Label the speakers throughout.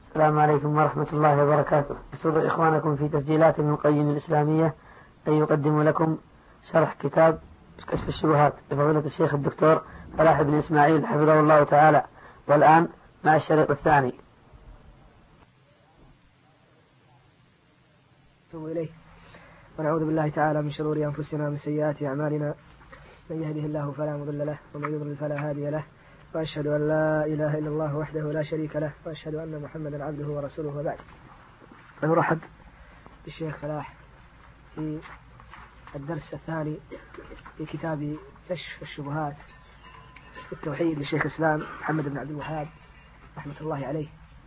Speaker 1: السلام عليكم ورحمة الله وبركاته. يسر إخوانكم في تسجيلات ابن القيم الإسلامية أن يقدم لكم شرح كتاب كشف الشبهات لفضيلة الشيخ الدكتور فلاح بن إسماعيل حفظه الله تعالى. والآن مع الشريط الثاني.
Speaker 2: إليه ونعوذ بالله تعالى من شرور أنفسنا ومن سيئات أعمالنا، من يهده الله فلا مضل له ومن يضلل فلا هادي له، وأشهد أن لا إله إلا الله وحده لا شريك له، وأشهد أن محمدا عبده ورسوله. وبعد، نرحب بالشيخ فلاح في الدرس الثاني في كتاب كشف الشبهات التوحيد للشيخ الإسلام محمد بن عبد الوهاب رحمة الله عليه.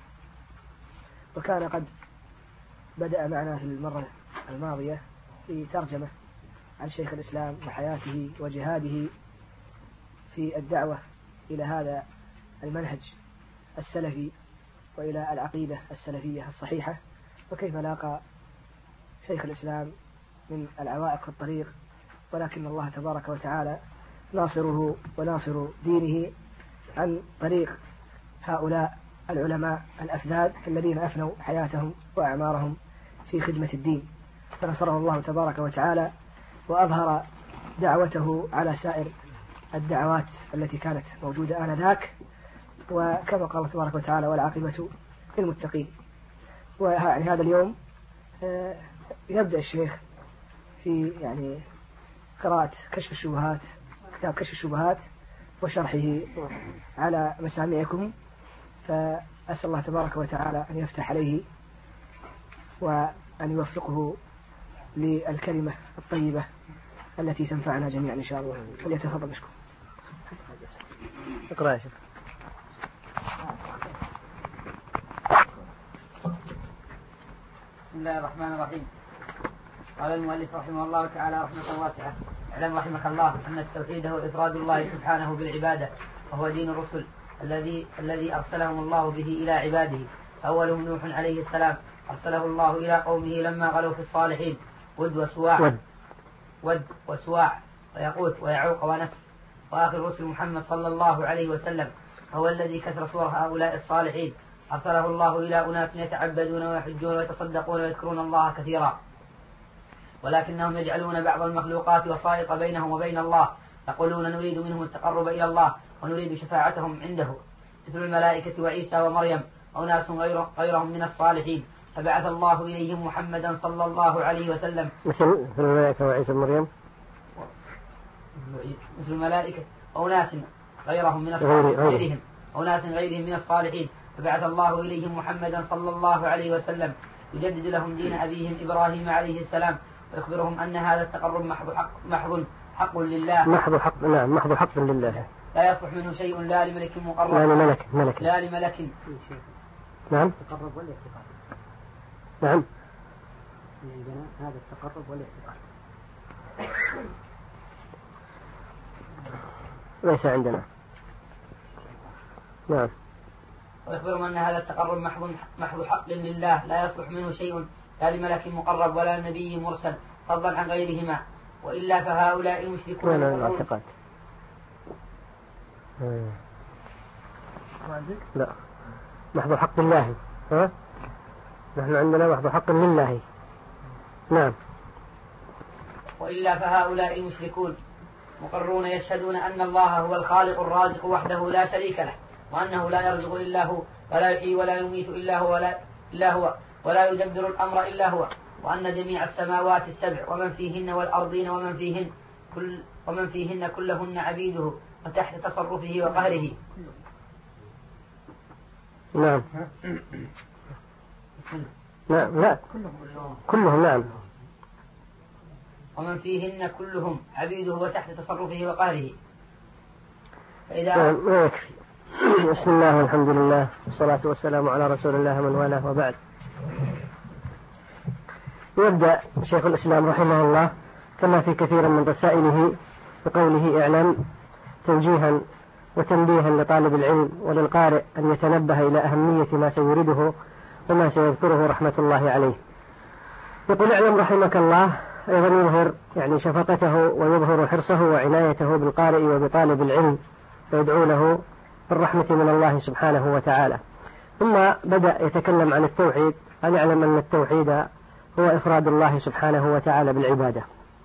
Speaker 2: وكان قد بدأ معنا في المرة الماضية في ترجمة عن شيخ الإسلام وحياته وجهاده في الدعوة إلى هذا المنهج السلفي وإلى العقيدة السلفية الصحيحة، وكيف لاقى شيخ الإسلام من العوائق في الطريق، ولكن الله تبارك وتعالى ناصره وناصر دينه عن طريق هؤلاء العلماء الأفذاذ الذين أفنوا حياتهم وأعمارهم في خدمة الدين، فنصره الله تبارك وتعالى وأظهر دعوته على سائر الدعوات التي كانت موجودة آنذاك، وكما قال تبارك وتعالى والعاقبة للمتقين. ويعني هذا اليوم يبدأ الشيخ في قراءة كشف الشبهات، كتاب كشف الشبهات وشرحه على مسامعكم، فأسأل الله تبارك وتعالى أن يفتح عليه وأن يوفقه للكلمة الطيبة التي تنفعنا جميعا إن شاء الله. فليتفضل مشكور.
Speaker 1: اقرأ يا شيخ.
Speaker 3: بسم الله الرحمن الرحيم. قال المؤلف رحمه الله تعالى رحمة واسعة: اعلم رحمك الله أن التوحيد هو إفراد الله سبحانه بالعبادة، وهو دين الرسل الذي أرسلهم الله به إلى عباده. أولهم نوح عليه السلام، أرسله الله إلى قومه لما غلوا في الصالحين ود وسواع ويقوت ويعوق ونسر. وآخر الرسل محمد صلى الله عليه وسلم هو الذي كسر صور هؤلاء الصالحين، أرسله الله إلى أناس يتعبدون ويحجون ويتصدقون ويذكرون الله كثيرا، ولكنهم يجعلون بعض المخلوقات وسائط بينهم وبين الله، يقولون نريد منهم التقرب إلى الله ونريد شفاعتهم عنده، مثل الملائكة وعيسى ومريم أناس غيرهم من الصالحين، فبعث الله إليهم محمدا صلى الله عليه وسلم.
Speaker 1: مثل الملائكة وعيسى ومريم،
Speaker 3: مثل الملائكة أناس غيرهم من الصالحين، أناس غيرهم من الصالحين، فبعث الله إليهم محمدا صلى الله عليه وسلم يجدد لهم دين أبيهم إبراهيم عليه السلام، ويخبرهم أن هذا التقرب محض حق لله،
Speaker 1: محض حق لله،
Speaker 3: لا يصلح منه شيء لا لملك مقرب لا لملك.
Speaker 1: نعم.
Speaker 2: التقرب والاعتقاد.
Speaker 1: نعم.
Speaker 2: عندنا هذا التقرب والاعتقاد
Speaker 1: ليس عندنا. نعم.
Speaker 3: ويخبرهم أن هذا التقرب محض حق لله، لا يصلح منه شيء لا لملك مقرب ولا نبي مرسل، فضلا عن غيرهما، وإلا فهؤلاء المشركون
Speaker 1: الاعتقاد. لا، محض حق لله. نحن عندنا محض حق لله. نعم.
Speaker 3: وإلا فهؤلاء المشركون مقرون يشهدون أن الله هو الخالق الرازق وحده لا شريك له، وأنه لا يرزق إلا هو، ولا يحيي ولا يميت إلا هو ولا يدبر الأمر إلا هو، وأن جميع السماوات السبع ومن فيهن والأرضين ومن فيهن كلهن عبيده وتحت تصرفه وقهره.
Speaker 1: نعم. لا كلهم. نعم.
Speaker 3: ومن فيهن كلهم عبيده وتحت تصرفه وقهره.
Speaker 1: نعم، ما يكفي. بسم الله والحمد لله والصلاة والسلام على رسول الله من والاه، وبعد. يبدأ شيخ الإسلام رحمه الله كما في كثير من رسائله بقوله: اعلم، توجيها وتنبيها لطالب العلم وللقارئ أن يتنبه إلى أهمية ما سيرده وما سيذكره رحمة الله عليه. يقول: اعلم رحمك الله، أيضا يظهر شفقته ويظهر حرصه وعنايته بالقارئ وبطالب العلم، ويدعو له بالرحمة من الله سبحانه وتعالى. ثم بدأ يتكلم عن التوحيد، أن يعلم أن التوحيد هو إفراد الله سبحانه وتعالى بالعبادة.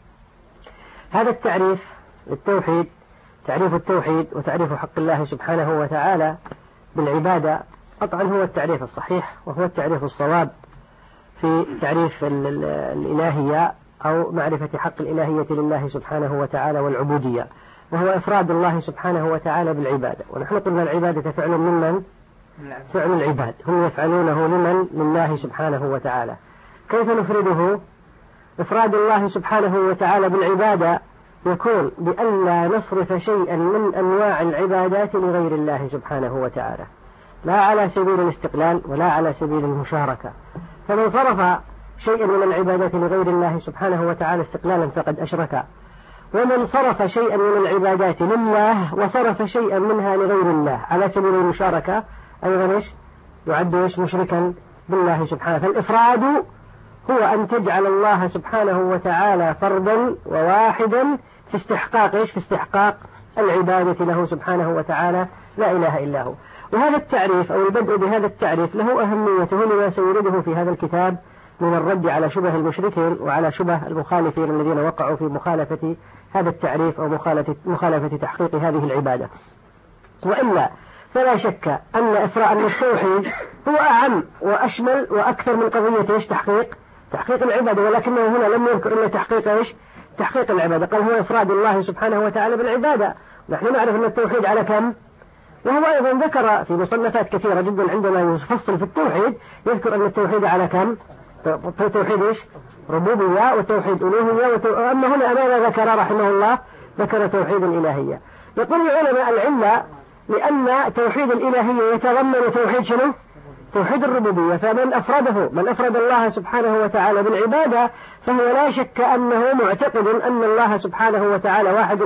Speaker 1: هذا التعريف للتوحيد، تعريف التوحيد وتعريف حق الله سبحانه وتعالى بالعبادة، قطعا هو التعريف الصحيح وهو التعريف الصواب في تعريف الإلهية أو معرفة حق الإلهية لله سبحانه وتعالى والعبودية، وهو إفراد الله سبحانه وتعالى بالعبادة. ونحن قلنا العبادة فعل ممن؟ فعل العباد، هم يفعلونه لمن؟ لله سبحانه وتعالى. كيف نفرده؟ إفراد الله سبحانه وتعالى بالعبادة يكون بأن لا نصرف شيئا من أنواع العبادات لغير الله سبحانه وتعالى، لا على سبيل الاستقلال ولا على سبيل المشاركة. فمن صرف شيئا من العبادات لغير الله سبحانه وتعالى استقلالا فقد أشرك، ومن صرف شيئا من العبادات لله وصرف شيئا منها لغير الله على سبيل المشاركة أيضا يعد مشركا بالله سبحانه. فالإفراد هو أن تجعل الله سبحانه وتعالى فردا وواحدا في استحقاق العبادة له سبحانه وتعالى، لا إله إلا هو. وهذا التعريف أو البدء بهذا التعريف له أهميته لما سيرده في هذا الكتاب من الرد على شبه المشركين وعلى شبه المخالفين الذين وقعوا في مخالفة هذا التعريف أو مخالفة تحقيق هذه العبادة. وإلا فلا شك أن التوحيد هو أعم وأشمل وأكثر من قضية تحقيق العبادة، ولكنه هنا لم يذكر إلا تحقيق العبادة، قال هو إفراد الله سبحانه وتعالى بالعبادة. نحن نعرف أن التوحيد على كم؟ وهو أيضا ذكر في مصنفات كثيرة جدا عندما يفصل في التوحيد يذكر أن التوحيد على كم؟ توحيد ربوبية وتوحيد ألوهية أما هنا ماذا ذكر رحمه الله؟ ذكر توحيد الإلهية. يقول العلماء العلة لأن توحيد الإلهية يتضمن توحيد شنو؟ توحيد الربوبية. فمن أفرد الله سبحانه وتعالى بالعبادة فهو لا شك أنه معتقد أن الله سبحانه وتعالى واحد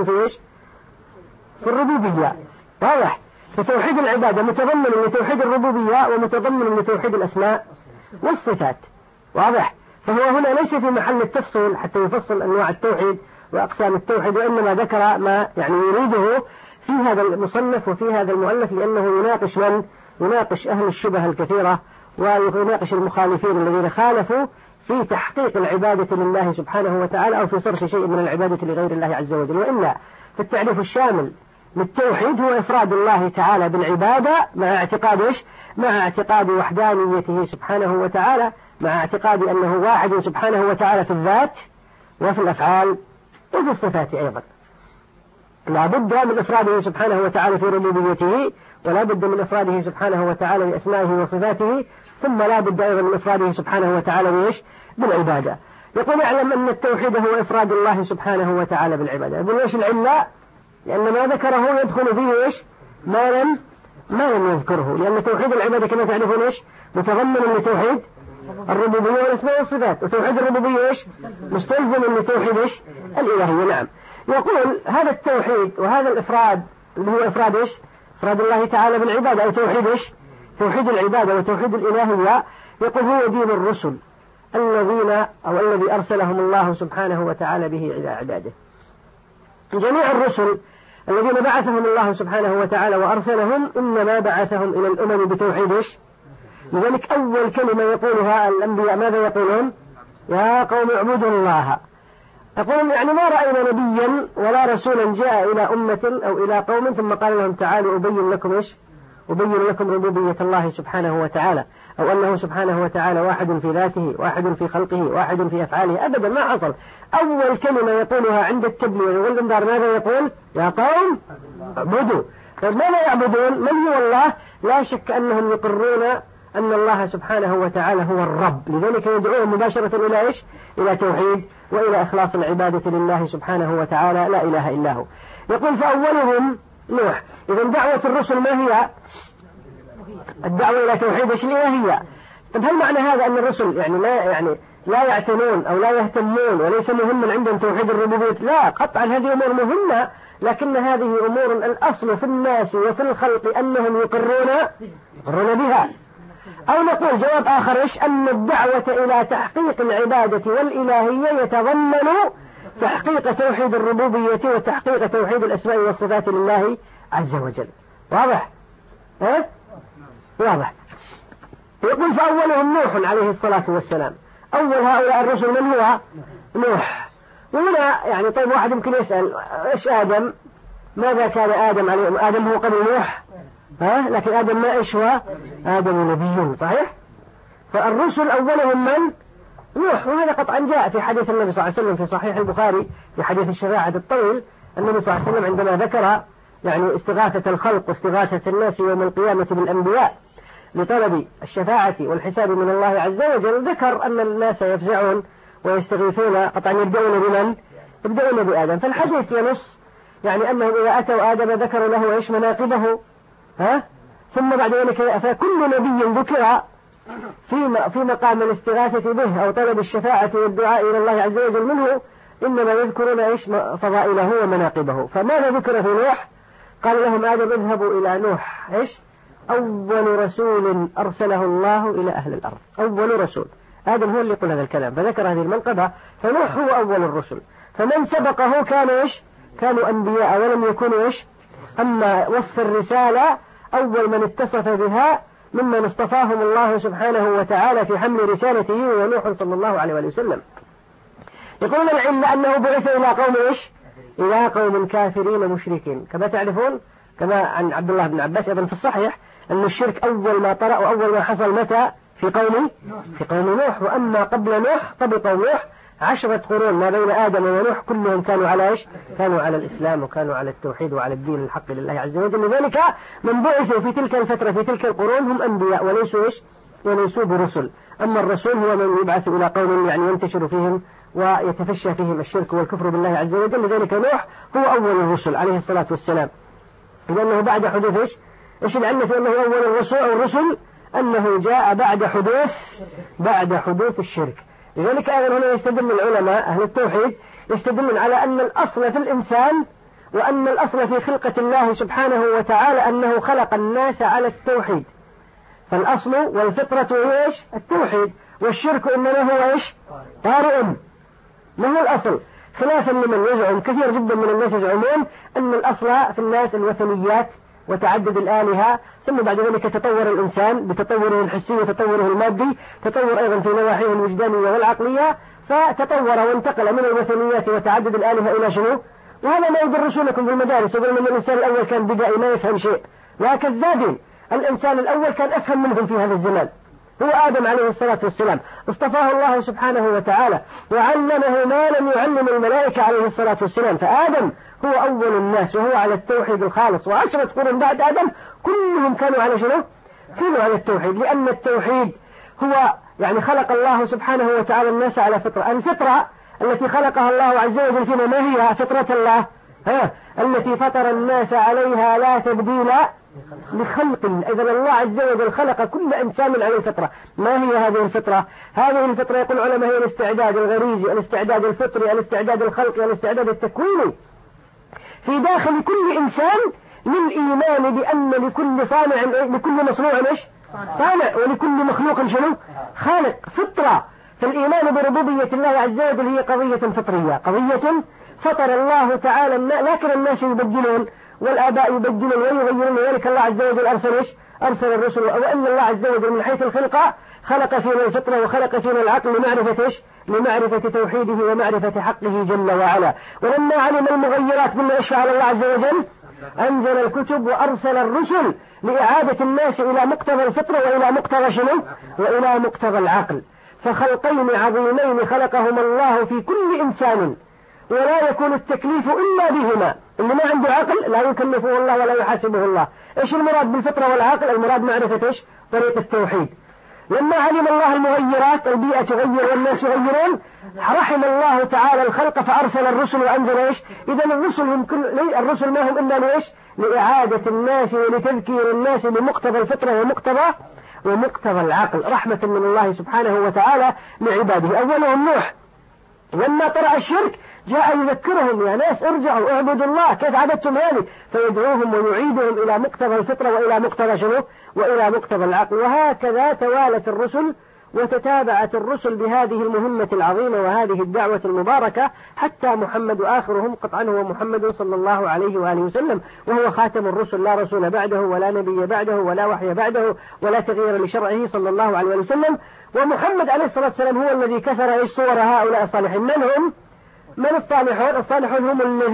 Speaker 1: في الربوبية، واضح؟ فتوحيد العبادة متضمن لتوحيد الربوبية ومتضمن لتوحيد الأسماء والصفات، واضح؟ فهو هنا ليس في محل التفصيل حتى يفصل أنواع التوحيد وأقسام التوحيد، وإنما ذكر ما يريده في هذا المصنف وفي هذا المؤلف، لأنه يناقش أهل الشبه الكثيرة ويناقش المخالفين الذين خالفوا في تحقيق العبادة لله سبحانه وتعالى أو في صرف شيء من العبادة لغير الله عز وجل. وإلا فالتعريف الشامل للتوحيد هو إفراد الله تعالى بالعبادة مع اعتقاد وحدانيته سبحانه وتعالى، مع اعتقاد أنه واحد سبحانه وتعالى في الذات وفي الأفعال وفي الصفات أيضا. لا بد من إفراده سبحانه وتعالى في ربوبيته، ولا بد من إفراده سبحانه وتعالى بأسمائه وصفاته، ثم لا بد أيضا من إفراده سبحانه وتعالى بالعبادة. يقول اعلم أن التوحيد هو إفراد الله سبحانه وتعالى بالعبادة. يقول ايش العلة؟ لأن ما ذكره يدخل فيه ما لم يذكره، لأن توحيد العبادة كما تعرفون متضمن لتوحيد الربوبية والأسماء والصفات، وتوحيد الربوبية مستلزم لتوحيد الإلهية. نعم. يقول هذا التوحيد وهذا الإفراد اللي هو إفراد إفراد الله تعالى بالعبادة أو توحيد العبادة وتوحيد الإلهية، يقول هو دين الرسل الذي أرسلهم الله سبحانه وتعالى به إلى عباده. جميع الرسل الذين بعثهم الله سبحانه وتعالى وأرسلهم إنما بعثهم إلى الأمم بتوحيد لذلك أول كلمة يقولها الأنبياء ماذا يقولون؟ يا قوم اعبدوا الله. يقولون يعني ما رأينا نبيا ولا رسولا جاء إلى أمة أو إلى قوم ثم قال لهم تعالوا أبين لكم ربوبية الله سبحانه وتعالى، أو أنه سبحانه وتعالى واحد في ذاته، واحد في خلقه، واحد في أفعاله. أبدا ما حصل. أول كلمة يقولها عند التبليغ والإنذار ماذا يقول؟ يا قوم اعبدوا. طيب ماذا يعبدون؟ من هو الله؟ لا شك أنهم يقرون أن الله سبحانه وتعالى هو الرب، لذلك يدعوهم مباشرة إلى إلى توحيد وإلى إخلاص العبادة لله سبحانه وتعالى لا إله إلا هو. يقول فأولهم نوح. إذن دعوة الرسل ما هي؟ الدعوة إلى توحيد الإلهية. طب هل معنى هذا أن الرسل لا يعتنون أو لا يهتمون وليس مهما عندهم توحيد الربوبية؟ لا، قطعا هذه أمور مهمة، لكن هذه أمور الأصل في الناس وفي الخلق أنهم يقرون بها. أو نقول جواب آخر أن الدعوة إلى تحقيق العبادة والإلهية يتضمن تحقيق توحيد الربوبية وتحقيق توحيد الأسماء والصفات لله عز وجل. واضح؟ واضح. يقول فأولهم نوح عليه الصلاة والسلام. أول هؤلاء الرسل من هو؟ نوح. وهنا يعني طيب واحد يمكن يسأل إيش آدم؟ ماذا كان آدم عليه؟ آدم هو قبل نوح؟ لكن آدم ما إيش هو؟ آدم نبي صحيح؟ فالرسل أولهم من؟ نوح. وهذا قطعا جاء في حديث النبي صلى الله عليه وسلم في صحيح البخاري في حديث الشفاعة الطويل. النبي صلى الله عليه وسلم عندما ذكر يعني استغاثة الخلق واستغاثة الناس يوم القيامة بالأنبياء لطلب الشفاعة والحساب من الله عز وجل، ذكر أن الناس يفزعون ويستغيثون قطعا يبدأون بمن؟ يبدأون بآدم. فالحديث ينص يعني أنهم إذا أتوا آدم ذكروا له إيش مناقبه، ثم بعد ذلك فكل نبي ذكر في مقام الاستغاثة به أو طلب الشفاعة والدعاء إلى الله عز وجل منه إنما يذكرون إيش فضائله ومناقبه. فماذا ذكر في نوح؟ قال لهم آدم اذهبوا إلى نوح إيش أول رسول أرسله الله إلى أهل الأرض. أول رسول آدم هو اللي يقول هذا الكلام، فذكر هذه المنقبة. فنوح هو أول الرسل، فمن سبقه كانوا إيش؟ كانوا أنبياء ولم يكونوا إيش؟ أما وصف الرسالة أول من اتصف بها ممن اصطفاهم الله سبحانه وتعالى في حمل رسالته هو نوح صلى الله عليه وسلم. يقولون العلة أنه بعث إلى قوم إيش؟ إلى قوم كافرين مشركين، كما تعرفون كما عن عبد الله بن عباس أيضا في الصحيح أن الشرك أول ما طرأ وأول ما حصل متى؟ في قوم نوح. وأما قبل نوح قبل قوم نوح 10 قرون ما بين آدم ونوح كلهم كانوا على إيش؟ كانوا على الإسلام وكانوا على التوحيد وعلى الدين الحق لله عز وجل. لذلك من بعثوا في تلك الفترة في تلك القرون هم أنبياء وليسوا إيش؟ وليسوا برسل. أما الرسول هو من يبعث إلى قوم يعني ينتشر فيهم ويتفشى فيهم الشرك والكفر بالله عز وجل. لذلك نوح هو أول الرسل عليه الصلاة والسلام، لأنه بعد حدوث إيش العلة في أنه أول الرسل أنه جاء بعد حدوث الشرك. لذلك أيضا هنا يستدل العلماء أهل التوحيد يستدلون على أن الأصل في الإنسان وأن الأصل في خلقة الله سبحانه وتعالى أنه خلق الناس على التوحيد. فالأصل والفطرة هو إيش؟ التوحيد، والشرك إنما هو إيش؟ طارئ. ما هو الأصل؟ خلافا لمن يزعم كثير جدا من الناس يزعمون أن الأصل في الناس الوثنيات وتعدد الآلهة، ثم بعد ذلك تطور الإنسان بتطوره الحسي وتطوره المادي، تطور أيضا في نواحيه الوجدانية والعقلية، فتطور وانتقل من الوثنيات وتعدد الآلهة إلى شنو؟ وهذا ما يدرسونكم في المدارس، يقولون أن الإنسان الأول كان بدائي ما يفهم شيء، وكذابين. الإنسان الأول كان أفهم منهم في هذا الزمان، هو آدم عليه الصلاة والسلام، اصطفاه الله سبحانه وتعالى وعلمه ما لم يعلم الملائكة عليه الصلاة والسلام. فآدم هو أول الناس وهو على التوحيد الخالص، و10 قرون بعد آدم كلهم كانوا على شنو؟ كانوا على التوحيد، لأن التوحيد هو يعني خلق الله سبحانه وتعالى الناس على فطرة. الفطرة التي خلقها الله عز وجل فينا ما هي؟ فطرة الله التي فطر الناس عليها لا تبديل لخلق الله. إذن الله عز وجل خلق كل إنسان على الفطرة. ما هي هذه الفطرة؟ هذه الفطرة يقول العلماء هي الاستعداد الغريزي، الاستعداد الفطري، الاستعداد الخلقي، الاستعداد التكويني في داخل كل إنسان للإيمان بأن لكل صانع لكل مصنوع إيش؟ صانع، ولكل مخلوق شنو؟ خالق. فطرة. فالإيمان بربوبية الله عز وجل هي قضية فطرية، قضية فطر الله تعالى، لكن الناس يبدلون والآباء يبدلون ويغيرون. ذلك الله عز وجل أرسل الرسل، وإلا الله عز وجل من حيث الخلقة خلق فينا الفطرة وخلق فينا العقل لمعرفة إيش؟ لمعرفة توحيده ومعرفة حقه جل وعلا. ولما علم المغيرات مما إيش فعل الله عز وجل؟ أنزل الكتب وأرسل الرسل لإعادة الناس إلى مقتضى الفطرة وإلى مقتضى شنو؟ وإلى مقتضى العقل. فخلقين عظيمين خلقهما الله في كل إنسان، ولا يكون التكليف إلا بهما. اللي ما عنده عقل لا يكلفه الله ولا يحاسبه الله. إيش المراد بالفطرة والعقل؟ المراد معرفة إيش؟ طريق التوحيد. لما علم الله المغيرات، البيئة تغير والناس يغيرون، رحم الله تعالى الخلق فأرسل الرسل وأنزل إيش؟ إذن الرسل ما هم إلا لإيش؟ لإعادة الناس ولتذكير الناس بمقتضى الفطرة ومقتضى العقل، رحمة من الله سبحانه وتعالى لعباده. أولهم نوح لما طرأ الشرك جاء يذكرهم: يا ناس ارجعوا اعبدوا الله، كيف عبدتم هذه؟ فيدعوهم ويعيدهم إلى مقتضى الفطرة وإلى مقتضى شنو؟ وإلى مقتضى العقل. وهكذا توالت الرسل وتتابعت الرسل بهذه المهمة العظيمة وهذه الدعوة المباركة حتى محمد آخرهم قطعا هو محمد صلى الله عليه وآله وسلم، وهو خاتم الرسل، لا رسول بعده ولا نبي بعده ولا وحي بعده ولا تغيير لشرعه صلى الله عليه وسلم. ومحمد عليه الصلاة والسلام هو الذي كسر صور هؤلاء الصالحين. من هم؟ من الصالحون؟ الصالحون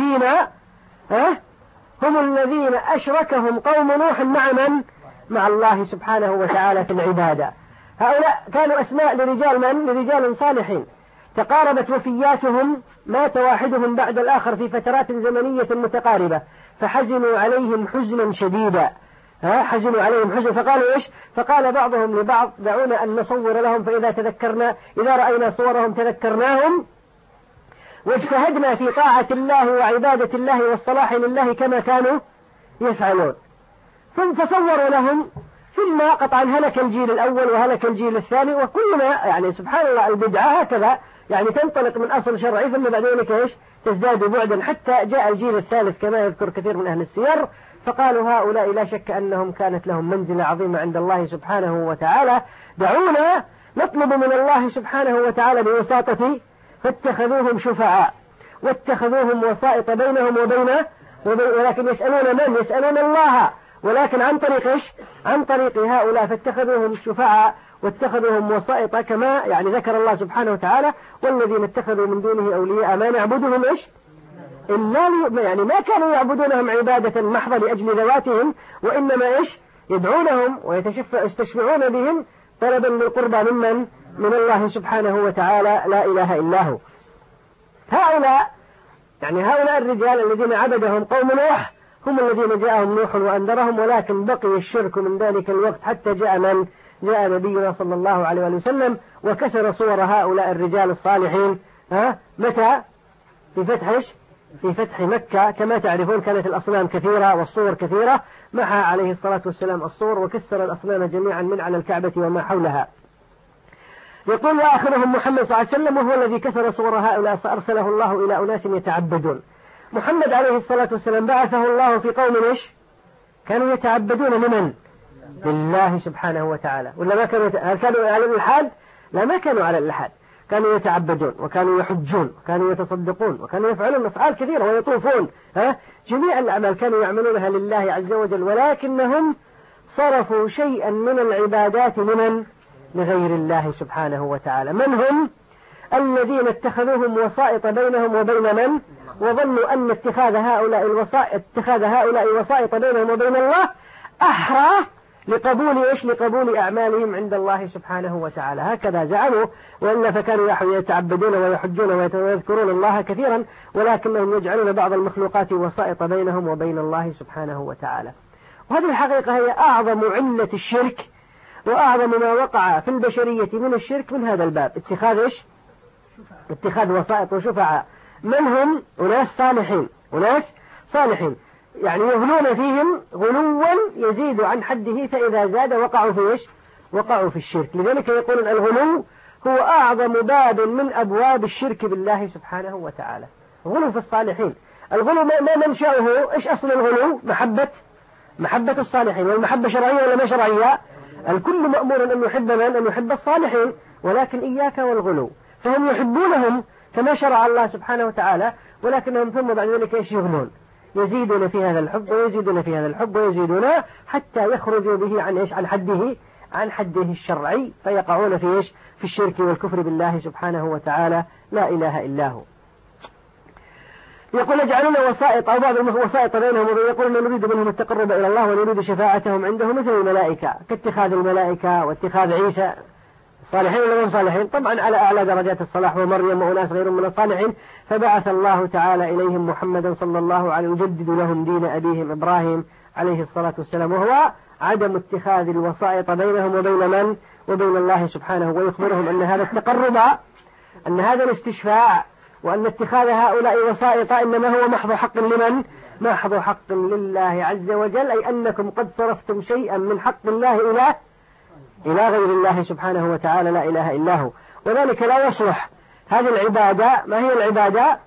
Speaker 1: هم الذين أشركهم قوم نوح مع من؟ مع الله سبحانه وتعالى في العبادة. هؤلاء كانوا أسماء لرجال من؟ لرجال صالحين تقاربت وفياتهم، مات واحدهم بعد الآخر في فترات زمنية متقاربة، فحزنوا عليهم حزنا شديدا. حزنوا عليهم حزنا، فقالوا إيش؟ فقال بعضهم لبعض دعونا أن نصور لهم، إذا رأينا صورهم تذكرناهم واجتهدنا في طاعة الله وعبادة الله والصلاح لله كما كانوا يفعلون. ثم فصوروا لهم، ثم قطعا هلك الجيل الأول وهلك الجيل الثاني، وكلما يعني سبحان الله البدعة هكذا يعني تنطلق من أصل شرعي ثم بعد ذلك إيش؟ تزداد بعدا حتى جاء الجيل الثالث كما يذكر كثير من أهل السير، فقالوا هؤلاء لا شك أنهم كانت لهم منزلة عظيمة عند الله سبحانه وتعالى، دعونا نطلب من الله سبحانه وتعالى بوساطة، فاتخذوهم شفعاء واتخذوهم وسائط بينهم ولكن يسألون من؟ يسألون الله، ولكن عن طريق إيش؟ عن طريق هؤلاء، فاتخذوهم شفعاء واتخذوهم وسائط كما يعني ذكر الله سبحانه وتعالى والذين اتخذوا من دونه أولياء ما نعبدهم إيش؟ إلا يعني ما كانوا يعبدونهم عبادة محضة لأجل ذواتهم، وإنما إيش؟ يدعونهم ويستشفعون بهم طلبا للقربى من الله سبحانه وتعالى لا إله إلا هو. هؤلاء الرجال الذين عبدهم قوم نوح هم الذين جاءهم نوح وأنذرهم، ولكن بقي الشرك من ذلك الوقت حتى جاء نبينا صلى الله عليه وسلم وكسر صور هؤلاء الرجال الصالحين. متى؟ في فتح مكة. كما تعرفون كانت الأصنام كثيرة والصور كثيرة، محى عليه الصلاة والسلام الصور وكسر الأصنام جميعا من على الكعبة وما حولها. يقول وآخرهم محمد صلى الله عليه وسلم وهو الذي كسر صور هؤلاء فأرسله الله إلى أناس يتعبدون. محمد عليه الصلاة والسلام بعثه الله في قوم إيش؟ كانوا يتعبدون لمن؟ لله سبحانه وتعالى. ولا ما كانوا؟ هل كانوا على الإلحاد؟ لا، ما كانوا على الإلحاد، كانوا يتعبدون وكانوا يحجون وكانوا يتصدقون وكانوا يفعلون أفعال كثيرة ويطوفون، جميع الأعمال كانوا يعملونها لله عز وجل، ولكنهم صرفوا شيئا من العبادات لمن؟ لغير الله سبحانه وتعالى. من هم؟ الذين اتخذوهم وسائط بينهم وبين من؟ وظنوا أن اتخاذ هؤلاء وسائط بينهم وبين الله أحرى لقبول إيش؟ لقبول أعمالهم عند الله سبحانه وتعالى، هكذا زعموا، وإلا فكانوا يتعبدون ويحجون ويذكرون الله كثيرا، ولكنهم يجعلون بعض المخلوقات وسائط بينهم وبين الله سبحانه وتعالى. وهذه الحقيقة هي أعظم علة الشرك وأعظم ما وقع في البشرية من الشرك من هذا الباب، اتخاذ وسائط وشفعاء. من هم؟ أناس صالحين يعني يغلون فيهم غلوا يزيد عن حده، فإذا زاد وقعوا في الشرك. لذلك يقولون الغلو هو أعظم باب من أبواب الشرك بالله سبحانه وتعالى، غلو في الصالحين. الغلو ما منشأه إيش؟ أصل الغلو محبة الصالحين، والمحبة شرعية ولا ما شرعية؟ الكل مأمور أن يحب من؟ أن يحب الصالحين، ولكن إياك والغلو، فهم يحبونهم كما شرع الله سبحانه وتعالى، ولكنهم ثم بعد ذلك إيش؟ يغلون، يزيدون في هذا الحب ويزيدون في هذا الحب ويزيدون حتى يخرجوا به عن إيش؟ عن حده الشرعي، فيقعون في إيش؟ في الشرك والكفر بالله سبحانه وتعالى لا إله إلا هو. يقول يجعلون وسائط أو بعض الوسائط بينهم، ويقولون نريد منهم التقرب إلى الله ونريد شفاعتهم عنده مثل الملائكة، كاتخاذ الملائكة واتخاذ عيسى. صالحين ولا هم صالحين؟ طبعا على أعلى درجات الصلاح، ومريم وناس غيرهم من الصالحين. فبعث الله تعالى إليهم محمدا صلى الله عليه وسلم يجدد لهم دين أبيهم إبراهيم عليه الصلاة والسلام، وهو عدم اتخاذ الوسائط بينهم وبين من؟ وبين الله سبحانه، ويخبرهم أن هذا التقرب، أن هذا الاستشفاع، وأن اتخاذ هؤلاء وسائط إنما هو محض حق لمن؟ محض حق لله عز وجل، أي أنكم قد صرفتم شيئا من حق الله إلى غير الله سبحانه وتعالى لا إله إلا هو، وذلك لا يصلح. هذه العبادة ما هي العبادة؟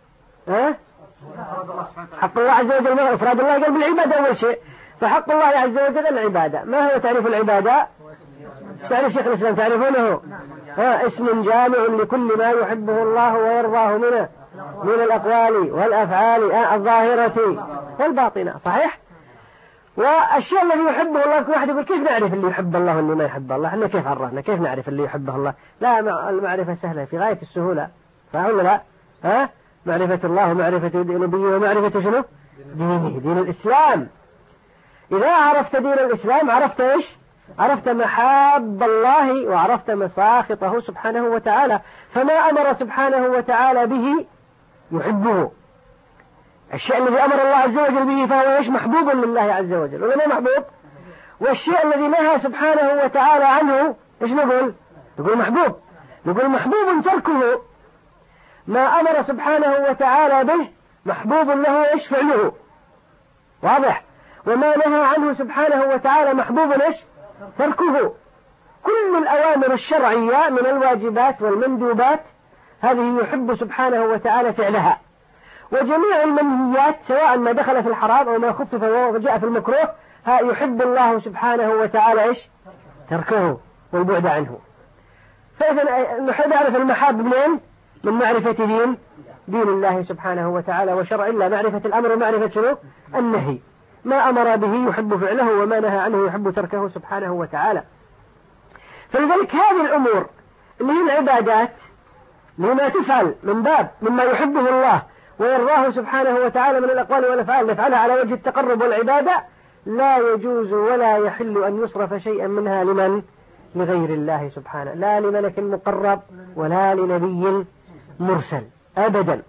Speaker 1: حق الله عز وجل، إفراد الله قال بالعبادة أول شيء، فحق الله عز وجل العبادة. ما هو تعريف العبادة؟ تعرف شيخ الإسلام تعرفونه؟ اسم جامع لكل ما يحبه الله ويرضاه منه من الأقوال والأفعال الظاهرة والباطنة. صحيح؟ والشيء الذي يحبه الله كل واحد يقول كيف نعرف اللي يحب الله واللي ما يحب الله؟ احنا كيف عرفنا؟ كيف نعرف اللي يحبه الله؟ لا، المعرفة سهلة في غاية السهولة. فهو لا معرفة الله ومعرفة نبيه ومعرفة شنو؟ دينه، دين الإسلام. إذا عرفت دين الإسلام عرفت إيش؟ عرفت محاب الله وعرفت مساخطه سبحانه وتعالى. فما أمر سبحانه وتعالى به يحبه. الشيء الذي أمر الله عز وجل به فهو إيش؟ محبوب لله عز وجل ولا ما محبوب؟ والشيء الذي نهى سبحانه وتعالى عنه إيش نقول؟ نقول محبوب. نقول محبوب تركه ما أمر سبحانه وتعالى به، محبوب له إيش؟ فعله. واضح؟ وما نهى عنه سبحانه وتعالى محبوب إيش؟ تركه. كل الأوامر الشرعية من الواجبات والمندوبات هذه يحب سبحانه وتعالى فعلها، وجميع المنهيات سواء ما دخل في الحرام أو ما خفف وجاء في المكروه يحب الله سبحانه وتعالى إيش؟ تركه والبعد عنه. فإذا نحب نعرف المحاب منين؟ من معرفة دين الله سبحانه وتعالى وشرع الله، معرفة الأمر ومعرفة شنو؟ النهي. ما أمر به يحب فعله وما نهى عنه يحب تركه سبحانه وتعالى. فلذلك هذه الأمور اللي هي العبادات لما تفعل من باب مما يحبه الله ويرضاه سبحانه وتعالى من الأقوال والأفعال نفعلها على وجه التقرب والعبادة، لا يجوز ولا يحل أن يصرف شيئا منها لمن؟ لغير الله سبحانه، لا لملك مقرب ولا لنبي مرسل أبدا.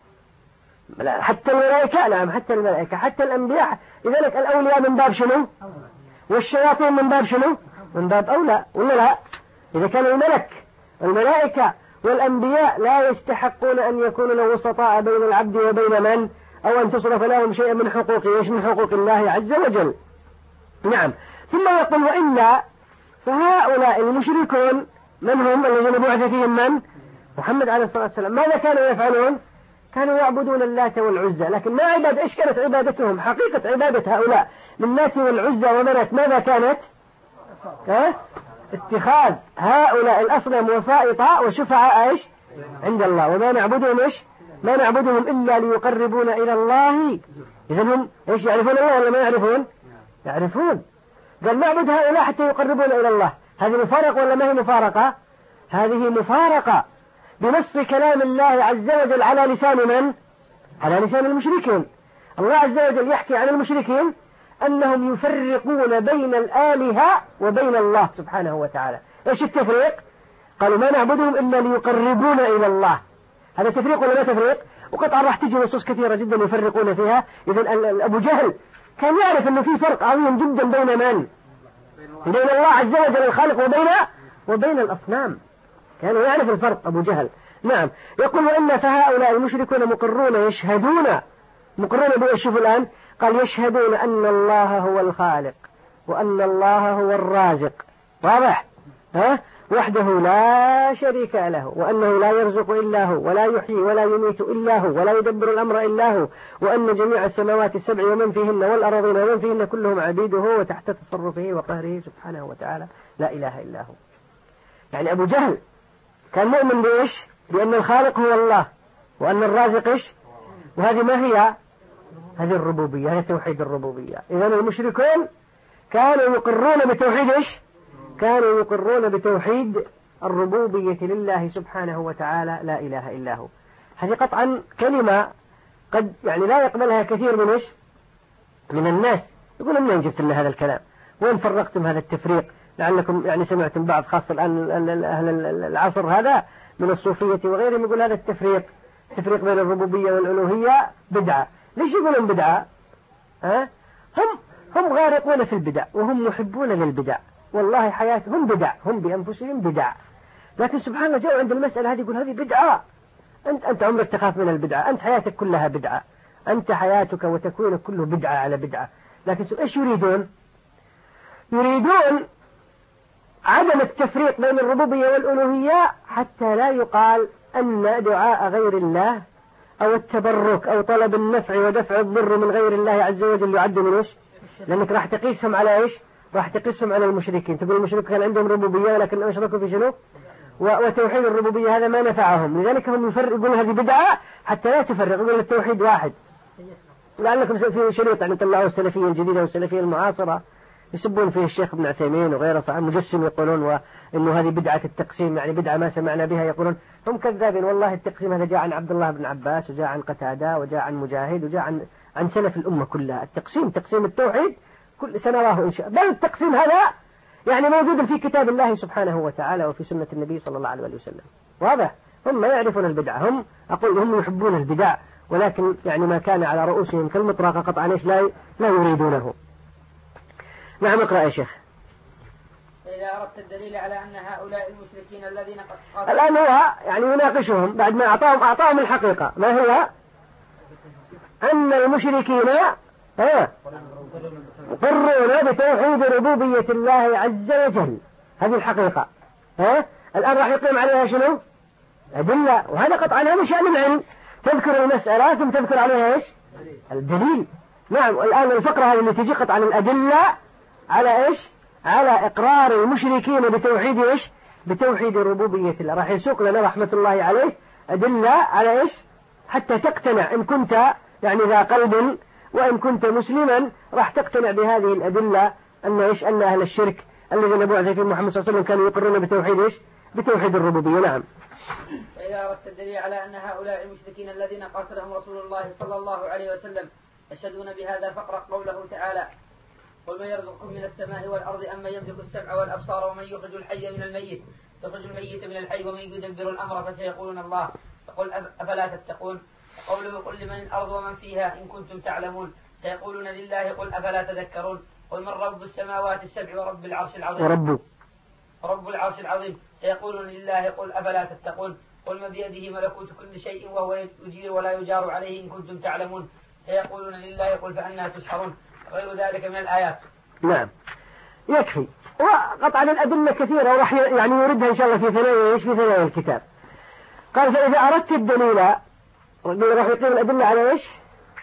Speaker 1: حتى الملائكة، نعم حتى الملائكة، حتى الأنبياء. لذلك الأولياء من باب شنو؟ والشياطين من باب شنو؟ من باب أولى ولا لا؟ إذا كان الملك والملائكة والأنبياء لا يستحقون أن يكونوا وسطاء بين العبد وبين من؟ أو أن تصرف لهم شيئا من حقوق إيش؟ من حقوق الله عز وجل. نعم. ثم يقول وإلا فهؤلاء المشركون من هم؟ الذين بعث فيهم من؟ محمد عليه الصلاة والسلام. ماذا كانوا يفعلون؟ كانوا يعبدون اللات والعزى، لكن ما عباد إيش كانت عبادتهم؟ حقيقة عبادة هؤلاء للات والعزى ومناة ماذا كانت؟ اتخاذ هؤلاء الأصنام وسائط وشفعاء إيش؟ عند الله. وما نعبدهم إيش؟ ما نعبدهم إلا ليقربونا إلى الله. إذن هم إيش يعرفون الله ولا ما يعرفون؟ يعرفون. قال نعبد هؤلاء حتى يقربونا إلى الله. هذه مفارقة ولا ما هي مفارقة؟ هذه مفارقة بنص كلام الله عز وجل على لسان من؟ على لسان المشركين. الله عز وجل يحكي عن المشركين أنهم يفرقون بين الآلهة وبين الله سبحانه وتعالى. إيش التفريق؟ قالوا ما نعبدهم إلا ليقربونا إلى الله. هذا تفريق ولا لا تفريق؟ وقطعا راح تجي نصوص كثيرة جدا يفرقون فيها. إذن أبو جهل كان يعرف أنه في فرق عظيم جدا بين من؟ بين الله عز وجل الخالق وبين الأصنام. كان يعرف الفرق أبو جهل. نعم. يقول وإن فهؤلاء المشركون مقرون يشهدون. مقرون بإيش؟ شوفوا الآن قال يشهدون أن الله هو الخالق وأن الله هو الرازق. واضح؟ وحده لا شريك له، وأنه لا يرزق إلا هو ولا يحيي ولا يميت إلا هو ولا يدبر الأمر إلا هو، وأن جميع السماوات السبع ومن فيهن والأرضين ومن فيهن كلهم عبيده وتحت تصرفه وقهره سبحانه وتعالى لا إله إلا هو. يعني أبو جهل كان مؤمن بإيش؟ بأن الخالق هو الله وأن الرازق إيش؟ وهذه ما هي؟ هذه الربوبية، هذه توحيد الربوبية. إذن المشركون كانوا يقرون بتوحيد إيش؟ كانوا يقرون بتوحيد الربوبية لله سبحانه وتعالى لا إله إلا هو. هذه قطعا كلمة قد يعني لا يقبلها كثير من إيش؟ من الناس. يقولون منين جبت لنا هذا الكلام؟ وين فرقتم هذا التفريق؟ لعلكم يعني سمعتم بعض خاصة الآن أهل العصر هذا من الصوفية وغيرهم يقول هذا التفريق بين الربوبية والألوهية بدعة. ليش يقولون بدعة؟ هم غارقون في البدع وهم محبون للبدع، والله حياتهم بدع، هم بأنفسهم بدع. لكن سبحان الله جاءوا عند المسألة هذه يقول هذه بدعة. أنت عمرك تخاف من البدعة، أنت حياتك كلها بدعة، أنت حياتك وتكوينك كله بدعة على بدعة. لكن إيش يريدون؟ يريدون عدم التفريق بين الربوبية والألوهية حتى لا يقال أن دعاء غير الله أو التبرك أو طلب النفع ودفع الضر من غير الله عز وجل يعد من إيش؟ لأنك راح تقيسهم على إيش؟ راح تقسم على المشركين، تقول المشرك كان عندهم ربوبية ولكن أشركوا في شنو؟ وتوحيد الربوبية هذا ما نفعهم، لذلك هم يقولون هذه بدعة حتى لا تفرق، يقولون التوحيد واحد. لعلكم في شريط يعني طلعوا السلفية الجديدة والسلفية المعاصرة يسبون فيه الشيخ ابن عثيمين وغيره، صح مجسم يقولون وإنه هذه بدعة التقسيم، يعني بدعة ما سمعنا بها، يقولون هم كذابين. والله التقسيم هذا جاء عن عبد الله بن عباس وجاء عن قتادة وجاء عن مجاهد وجاء عن سلف الأمة كلها. التقسيم تقسيم التوحيد كل سنراه إن شاء الله، بل التقسيم هذا يعني موجود في كتاب الله سبحانه وتعالى وفي سنة النبي صلى الله عليه وسلم. واضح؟ هم ما يعرفون البدع، أقول هم يحبون البدع، ولكن يعني ما كان على رؤوسهم كالمطرقة قطعا إيش لا يريدونه. نعم اقرأ يا شيخ.
Speaker 3: فإذا أردت الدليل على أن هؤلاء المشركين الذين
Speaker 1: الآن هو يعني يناقشهم بعد ما أعطاهم الحقيقة. ما هو؟ أن المشركين يقرون بتوحيد ربوبية الله عز وجل، هذه الحقيقة. الآن راح يقيم عليها شنو؟ أدلة، وهذا قطعا هذا شأن العلم، تذكر المسألة ثم تذكر عليها إيش؟ الدليل. نعم الآن الفقرة هذه اللي تجي قطعا الأدلة على إيش؟ على إقرار المشركين بتوحيد إيش؟ بتوحيد ربوبية الله. راح يسوق لنا رحمة الله عليه أدلة على إيش؟ حتى تقتنع إن كنت يعني ذا قلب، وإن كنت مسلما راح تقتنع بهذه الأدلة أن إيش؟ أن أهل الشرك الذين بعث فيهم محمد صلى الله عليه وسلم كانوا يقرون بتوحيد إيش؟ بتوحيد الربوبية. نعم.
Speaker 3: فإذا أردت الدليل على أن هؤلاء المشركين الذين قاتلهم رسول الله صلى الله عليه وسلم يشهدون بهذا فاقرأ قوله تعالى: قل من يرزقكم من السماء والأرض أم من يملك السمع والأبصار ومن يخرج الحي من الميت من الحي ومن يدبر الأمر فسيقولون الله فقل أفلا تتقون. قوله قل لمن الأرض ومن فيها إن كنتم تعلمون سيقولون لله قل أفلا تذكرون. قل من رب السماوات السبع ورب العرش العظيم رب العرش العظيم سيقولون لله قل أفلا تتقون. قل من بيده ملكوت كل شيء وهو يجير ولا يجار عليه إن كنتم تعلمون سيقولون لله قل فأنى تسحرون. غير ذلك من الآيات.
Speaker 1: نعم يكفي، وقطعا الأدلة كثيرة وراح يعني يوردها إن شاء الله في ثنايا الكتاب. قال فإذا أردت الدليل راح يقيم الأدلة على إيش؟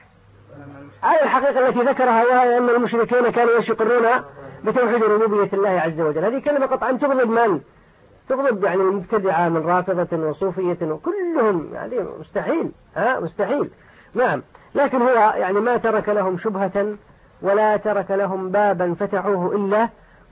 Speaker 1: على الحقيقة التي ذكرها، وهي أن المشركين كانوا يقرون بتوحيد ربوبية الله عز وجل. هذه كلمة قطعا تغضب من؟ تغضب يعني المبتدعة من رافضة وصوفية وكلهم، يعني مستحيل مستحيل. نعم، لكن هو يعني ما ترك لهم شبهة ولا ترك لهم بابا فتحوه إلا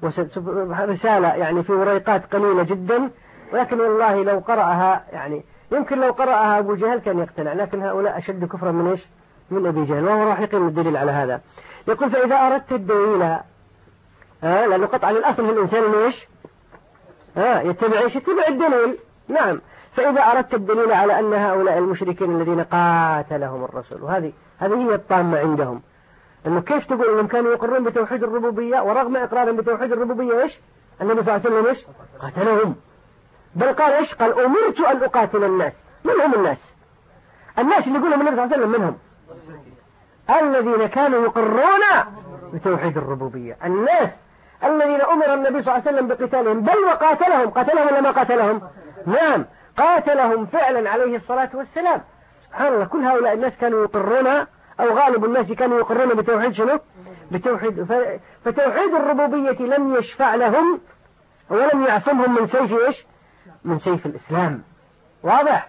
Speaker 1: رسالة يعني في وريقات قليلة جدا، ولكن والله لو قرأها يعني يمكن لو قرأها أبو جهل كان يقتنع، لكن هؤلاء أشد كفرا من إيش؟ من أبي جهل، وهو راح يقيم الدليل على هذا. يقول فإذا أردت الدليل لأنه قطعا الأصل في الإنسان إيش؟ يتبع إيش؟ يتبع الدليل. نعم، فإذا أردت الدليل على أن هؤلاء المشركين الذين قاتلهم الرسول، وهذه هي الطامة عندهم، أنه كيف تقول أنهم كانوا يقرون بتوحيد الربوبية ورغم إقرارهم بتوحيد الربوبية إيش؟ النبي صلى الله عليه وسلم إيش؟ قاتلهم، بل قال إيش؟ قال أمرت أن أقاتل الناس. من هم الناس؟ الناس اللي يقولهم النبي صلى الله عليه وسلم منهم الذين كانوا يقرون بتوحيد الربوبية، الناس الذين أمر النبي صلى الله عليه وسلم بقتالهم، بل وقاتلهم ولا ما قاتلهم؟ نعم قاتلهم فعلا عليه الصلاة والسلام. سبحان الله، كل هؤلاء الناس كانوا يقرون أو غالب الناس كانوا يقرون بتوحيد شنو؟ بتوحيد فتوحيد الربوبية لم يشفع لهم ولم يعصمهم من سيف إيش؟ من سيف الإسلام. واضح؟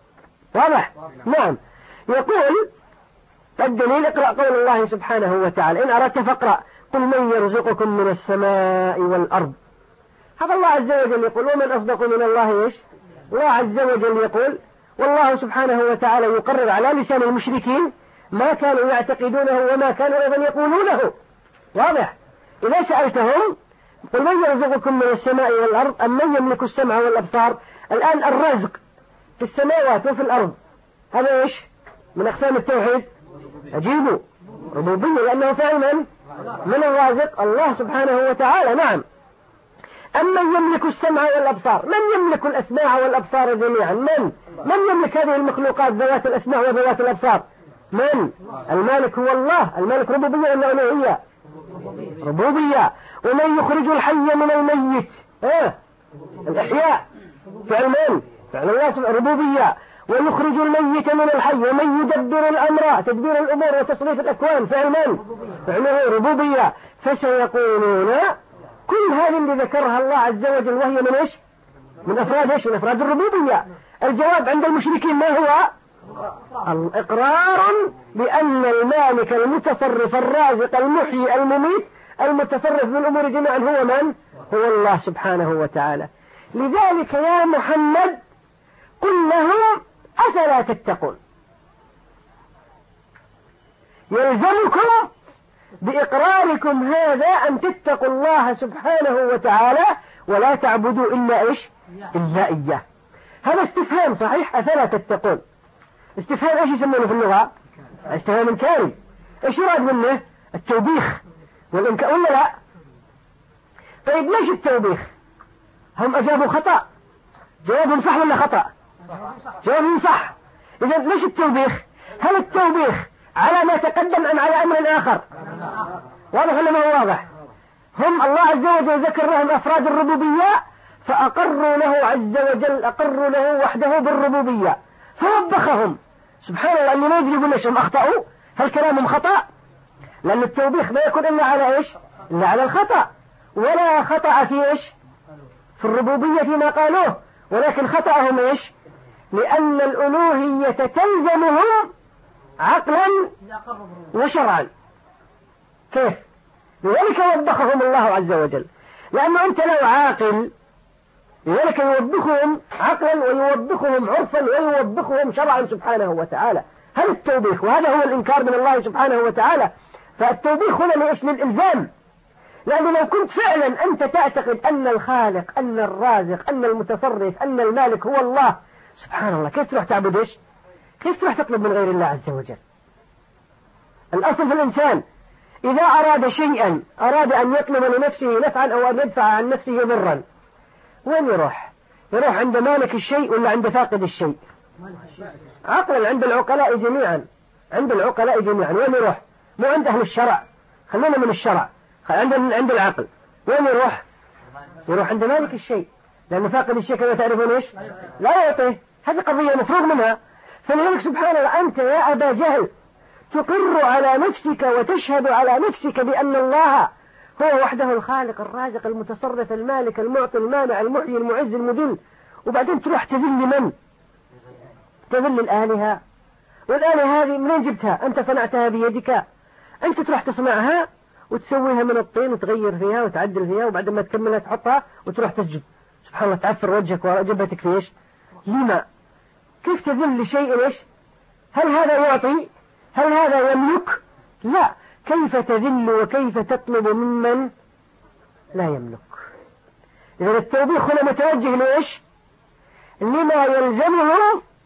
Speaker 1: نعم. يقول الدليل اقرأ قول الله سبحانه وتعالى إن أردت فاقرأ قل من يرزقكم من السماء والأرض. هذا الله عز وجل يقول ومن أصدق من الله إيش؟ الله عز وجل يقول، والله سبحانه وتعالى يقرر على لسان المشركين ما كانوا يعتقدونه وما كانوا أيضا يقولونه. واضح؟ إذا سألتهم قل من يرزقكم من السماء والأرض أم من يملك السمع والأبصار. الآن الرزق في السماوات وفي الأرض هذا إيش؟ من أقسام التوحيد. أجيبوا ربوبية، لأنه فعلا من الرازق الله سبحانه وتعالى. نعم. أمن يملك السمع والأبصار، من يملك الأسماع والأبصار جميعا؟ من يملك هذه المخلوقات ذوات الأسماع وذوات الأبصار؟ من؟ المالك هو الله. المالك ربوبية ولا ألوهية؟ ربوبية. ومن يخرج الحي من الميت الإحياء فعل من؟ فعل الله سبحانه ربوبية. ويخرج الميت من الحي ومن يدبر الأمر تدبير الأمور وتصريف الأكوان فعل من؟ فعله ربوبية. فسيقولون كل هذه اللي ذكرها الله عز وجل وهي من إيش؟ من أفراد إيش؟ من أفراد الربوبية. الجواب عند المشركين ما هو؟ الإقرار بأن المالك المتصرف الرازق المحيي المميت المتصرف بالأمور جميعا هو من؟ هو الله سبحانه وتعالى. لذلك يا محمد قل لهم أفلا تتقون. يلزمكم بإقراركم هذا أن تتقوا الله سبحانه وتعالى ولا تعبدوا إلا إيش؟ إلا إياه. هذا استفهام صحيح، أفلا تتقون. استفهام إيش يسمونه في اللغة؟ استفهام إنكاري. إيش يراد منه؟ التوبيخ والإنكار ولا لا؟ طيب ليش التوبيخ؟ هم أجابوا خطأ. جوابهم صح ولا خطأ؟ جوابهم صح. إذا ليش التوبيخ؟ هل التوبيخ على ما تقدم أم على أمر آخر؟ واضح ولا ما هو واضح؟ هم الله عز وجل ذكر لهم أفراد الربوبية فأقروا له عز وجل، أقروا له وحده بالربوبية فوبخهم. سبحان الله، اللي ما يدري يقول ليش هم أخطأوا؟ هل كلامهم خطأ؟ لأن التوبيخ ما يكون إلا على إيش؟ إلا على الخطأ. ولا خطأ في إيش؟ في الربوبية فيما قالوه، ولكن خطأهم إيش؟ لأن الألوهية تلزمهم عقلا وشرعا. كيف؟ لذلك وبخهم الله عز وجل، لأنه أنت لو عاقل لذلك يوبخهم عقلا ويوبخهم عرفا ويوبخهم شرعا سبحانه وتعالى. هل التوبيخ، وهذا هو الإنكار من الله سبحانه وتعالى. فالتوبيخ هنا لإيش؟ للإلزام. لأنه لو كنت فعلا أنت تعتقد أن الخالق أن الرازق أن المتصرف أن المالك هو الله سبحان الله، كيف تروح تعبد إيش؟ كيف تروح تطلب من غير الله عز وجل؟ الأصل في الإنسان إذا أراد شيئا، أراد أن يطلب لنفسه نفعا أو أن يدفع عن نفسه ضرا، وين يروح؟ يروح عند مالك الشيء ولا عند فاقد الشيء؟ عقلا عند العقلاء جميعا، عند العقلاء جميعا. وين يروح؟ مو عند أهل الشرع، خلونا من الشرع، عند العقل. وين يروح؟ يروح عند مالك الشيء، لأن فاقد الشيء كما تعرفون إيش؟ لا يعطيه. هذه قضية مفروغ منها. فلذلك سبحان الله أنت يا أبا جهل تقر على نفسك وتشهد على نفسك بأن الله هو وحده الخالق الرازق المتصرف المالك المعطي المانع المحيي المعز المذل، وبعدين تروح تذل من؟ تذل الآلهة. والآلهة هذه منين جبتها؟ أنت صنعتها بيدك، أنت تروح تصنعها وتسويها من الطين وتغير فيها وتعدل فيها، وبعد ما تكملها تحطها وتروح تسجد. سبحان الله، تعفر وجهك وجبهتك في إيش؟ لما؟ كيف تذل لشيء إيش؟ هل هذا يعطي؟ هل هذا يملك؟ لا. كيف تذل وكيف تطلب ممن لا يملك؟ إذا التوبيخ هنا متوجه لإيش؟ لما يلزمه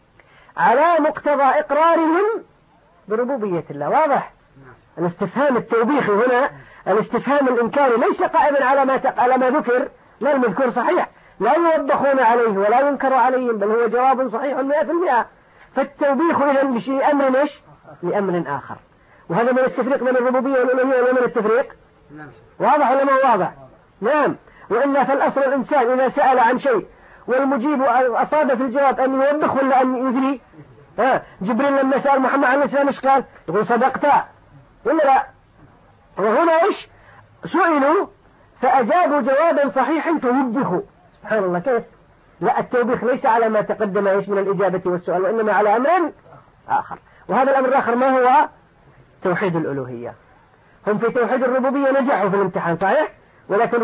Speaker 1: على مقتضى إقرارهم بربوبية الله. واضح؟ الاستفهام التوبيخي هنا الاستفهام الإنكاري ليس قائما على ما ذكر، لا المذكور صحيح، لا يوبخون عليه ولا ينكر عليهم، بل هو جواب صحيح 100%. فالتوبيخ إذن لأمر إيش؟ لأمر آخر. وهذا من التفريق بين الربوبية والألوهية ولا من التفريق؟ واضح ولا ما واضح؟ نعم. وإلا فالأصل الإنسان إذا سأل عن شيء والمجيب أصاب في الجواب أن يوبخ ولا أن يثني؟ جبريل لما سأل محمد عليه السلام إيش قال؟ يقول صدقت ولا لا؟ وهنا إيش؟ سئلوا فأجابوا جوابا صحيحا فوبخوا. سبحان الله، كيف؟ لا، التوبيخ ليس على ما تقدم إيش من الإجابة والسؤال، وإنما على أمر آخر. وهذا الأمر الآخر ما هو؟ توحيد الألوهية. هم في توحيد الربوبية نجحوا في الامتحان صحيح، ولكن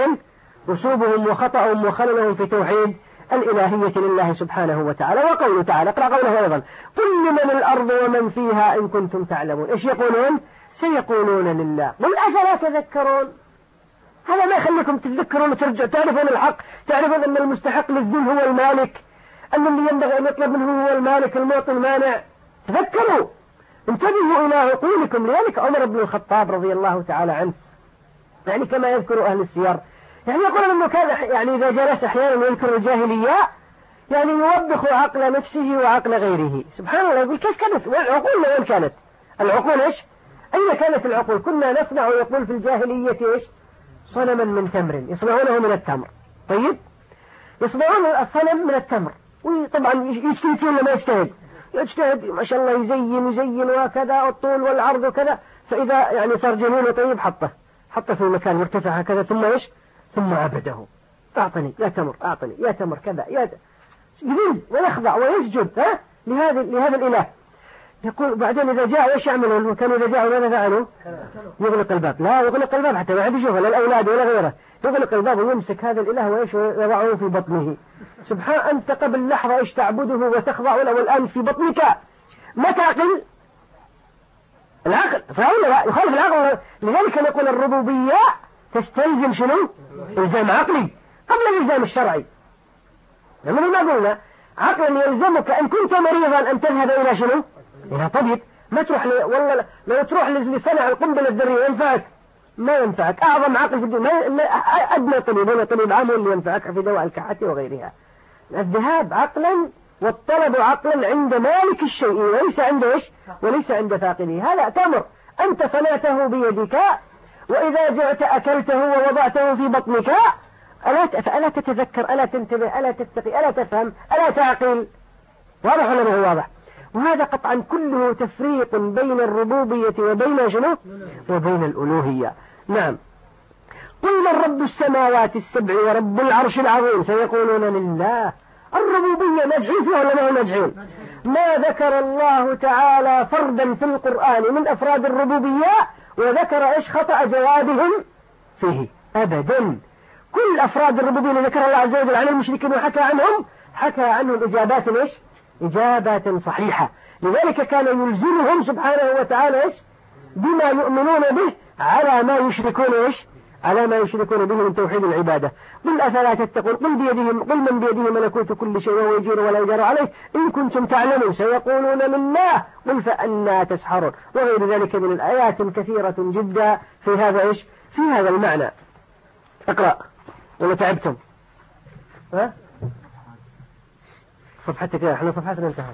Speaker 1: رسوبهم وخطأهم وخللهم في توحيد الإلهية لله سبحانه وتعالى. وقوله تعالى، اقرأ قوله أيضا، قل لمن الأرض ومن فيها إن كنتم تعلمون. إيش يقولون؟ سيقولون لله. قل أفلا تذكرون؟ هذا ما يخليكم تتذكرون وترجعوا تعرفون الحق، تعرفون أن المستحق للذل هو المالك، أن اللي ينبغي أن يطلب منه هو المالك المعطي المانع. تذكروا، انتبهوا إلى عقولكم. لذلك عمر بن الخطاب رضي الله تعالى عنه، يعني كما يذكر أهل السير، يعني يقول أنه كان يعني إذا جلس أحيانا يذكر الجاهلية يعني يوبخ عقل نفسه وعقل غيره. سبحان الله، يقول كيف كانت والعقول وين كانت؟ العقول إيش؟ أين كانت العقول؟ كنا نصنع، يقول في الجاهلية إيش؟ صنما من تمر يصنعونه من التمر. طيب، يصنعون الصنم من التمر، وطبعا يجتهد ولا ما يجتهد؟ يجتهد ما شاء الله، يزين وكذا، الطول والعرض وكذا، فإذا يعني صار جميل وطيب حطه، حطه في مكان مرتفع هكذا ثم إيش ثم عبده. أعطني يا تمر، أعطني يا تمر كذا، يذل ويخضع ويسجد لهذا الإله. يقول بعدين إذا جاء إيش يعمل؟ كان إذا جاء ماذا فعلوا؟ يغلق الباب. لا يغلق الباب حتى ما عاد يشوفه لا الأولاد ولا غيره. يغلق الباب ويمسك هذا الإله وإيش ويضعه في بطنه. سبحان أنت قبل لحظة إيش تعبده وتخضع له والآن في بطنك. ما تعقل؟ العقل صحيح ولا لا؟ يخالف العقل. لذلك نقول الربوبية تستلزم شنو؟ إلزام عقلي قبل الإلزام الشرعي. لما ما قلنا عقلا يلزمك إن كنت مريضا أن تذهب إلى شنو؟ إلى طبيب. ما تروح والله لو تروح لصنع القنبلة الذرية ينفعك؟ ما ينفعك. أعظم عقل في الدنيا أدنى طبيب هنا طبيب عام اللي ينفعك في دواء الكحة وغيرها. الذهاب عقلا والطلب عقلا عند مالك الشيء وليس عند إيش؟ وليس عند فاقده. هذا تمر أنت صنعته بيدك وإذا جئت أكلته ووضعته في بطنك. ألا تتذكر؟ ألا تنتبه؟ ألا تتقي؟ ألا تفهم؟ ألا تعقل؟ واضح ولا هو واضح؟ وهذا قطعا كله تفريق بين الربوبية وبين شنو؟ وبين الألوهية. نعم. قل من رب السماوات السبع ورب العرش العظيم سيقولون لله. الربوبية ناجحين فيها ولا ما هو ناجحين؟ ما ذكر الله تعالى فردا في القرآن من أفراد الربوبية وذكر إيش خطأ جوابهم فيه أبدا. كل أفراد الربوبية اللي ذكر الله عز وجل عن المشركين وحكى عنهم حكى عنهم إجابات إيش؟ إجابات صحيحة. لذلك كان يلزمهم سبحانه وتعالى إيش؟ بما يؤمنون به على ما يشركون إيش؟ على ما يشركون به من توحيد العبادة. قل أفلا تتقون قل من بيده ملكوت كل شيء وهو يجير ولا يجار عليه إن كنتم تعلمون سيقولون لله قل فأنا تسحرون وغير ذلك من الآيات كثيرة جدا في هذا إيش؟ في هذا المعنى. اقرأ ولا تعبتم؟ ها؟ صفحتك يا احنا صفحتنا انتهت.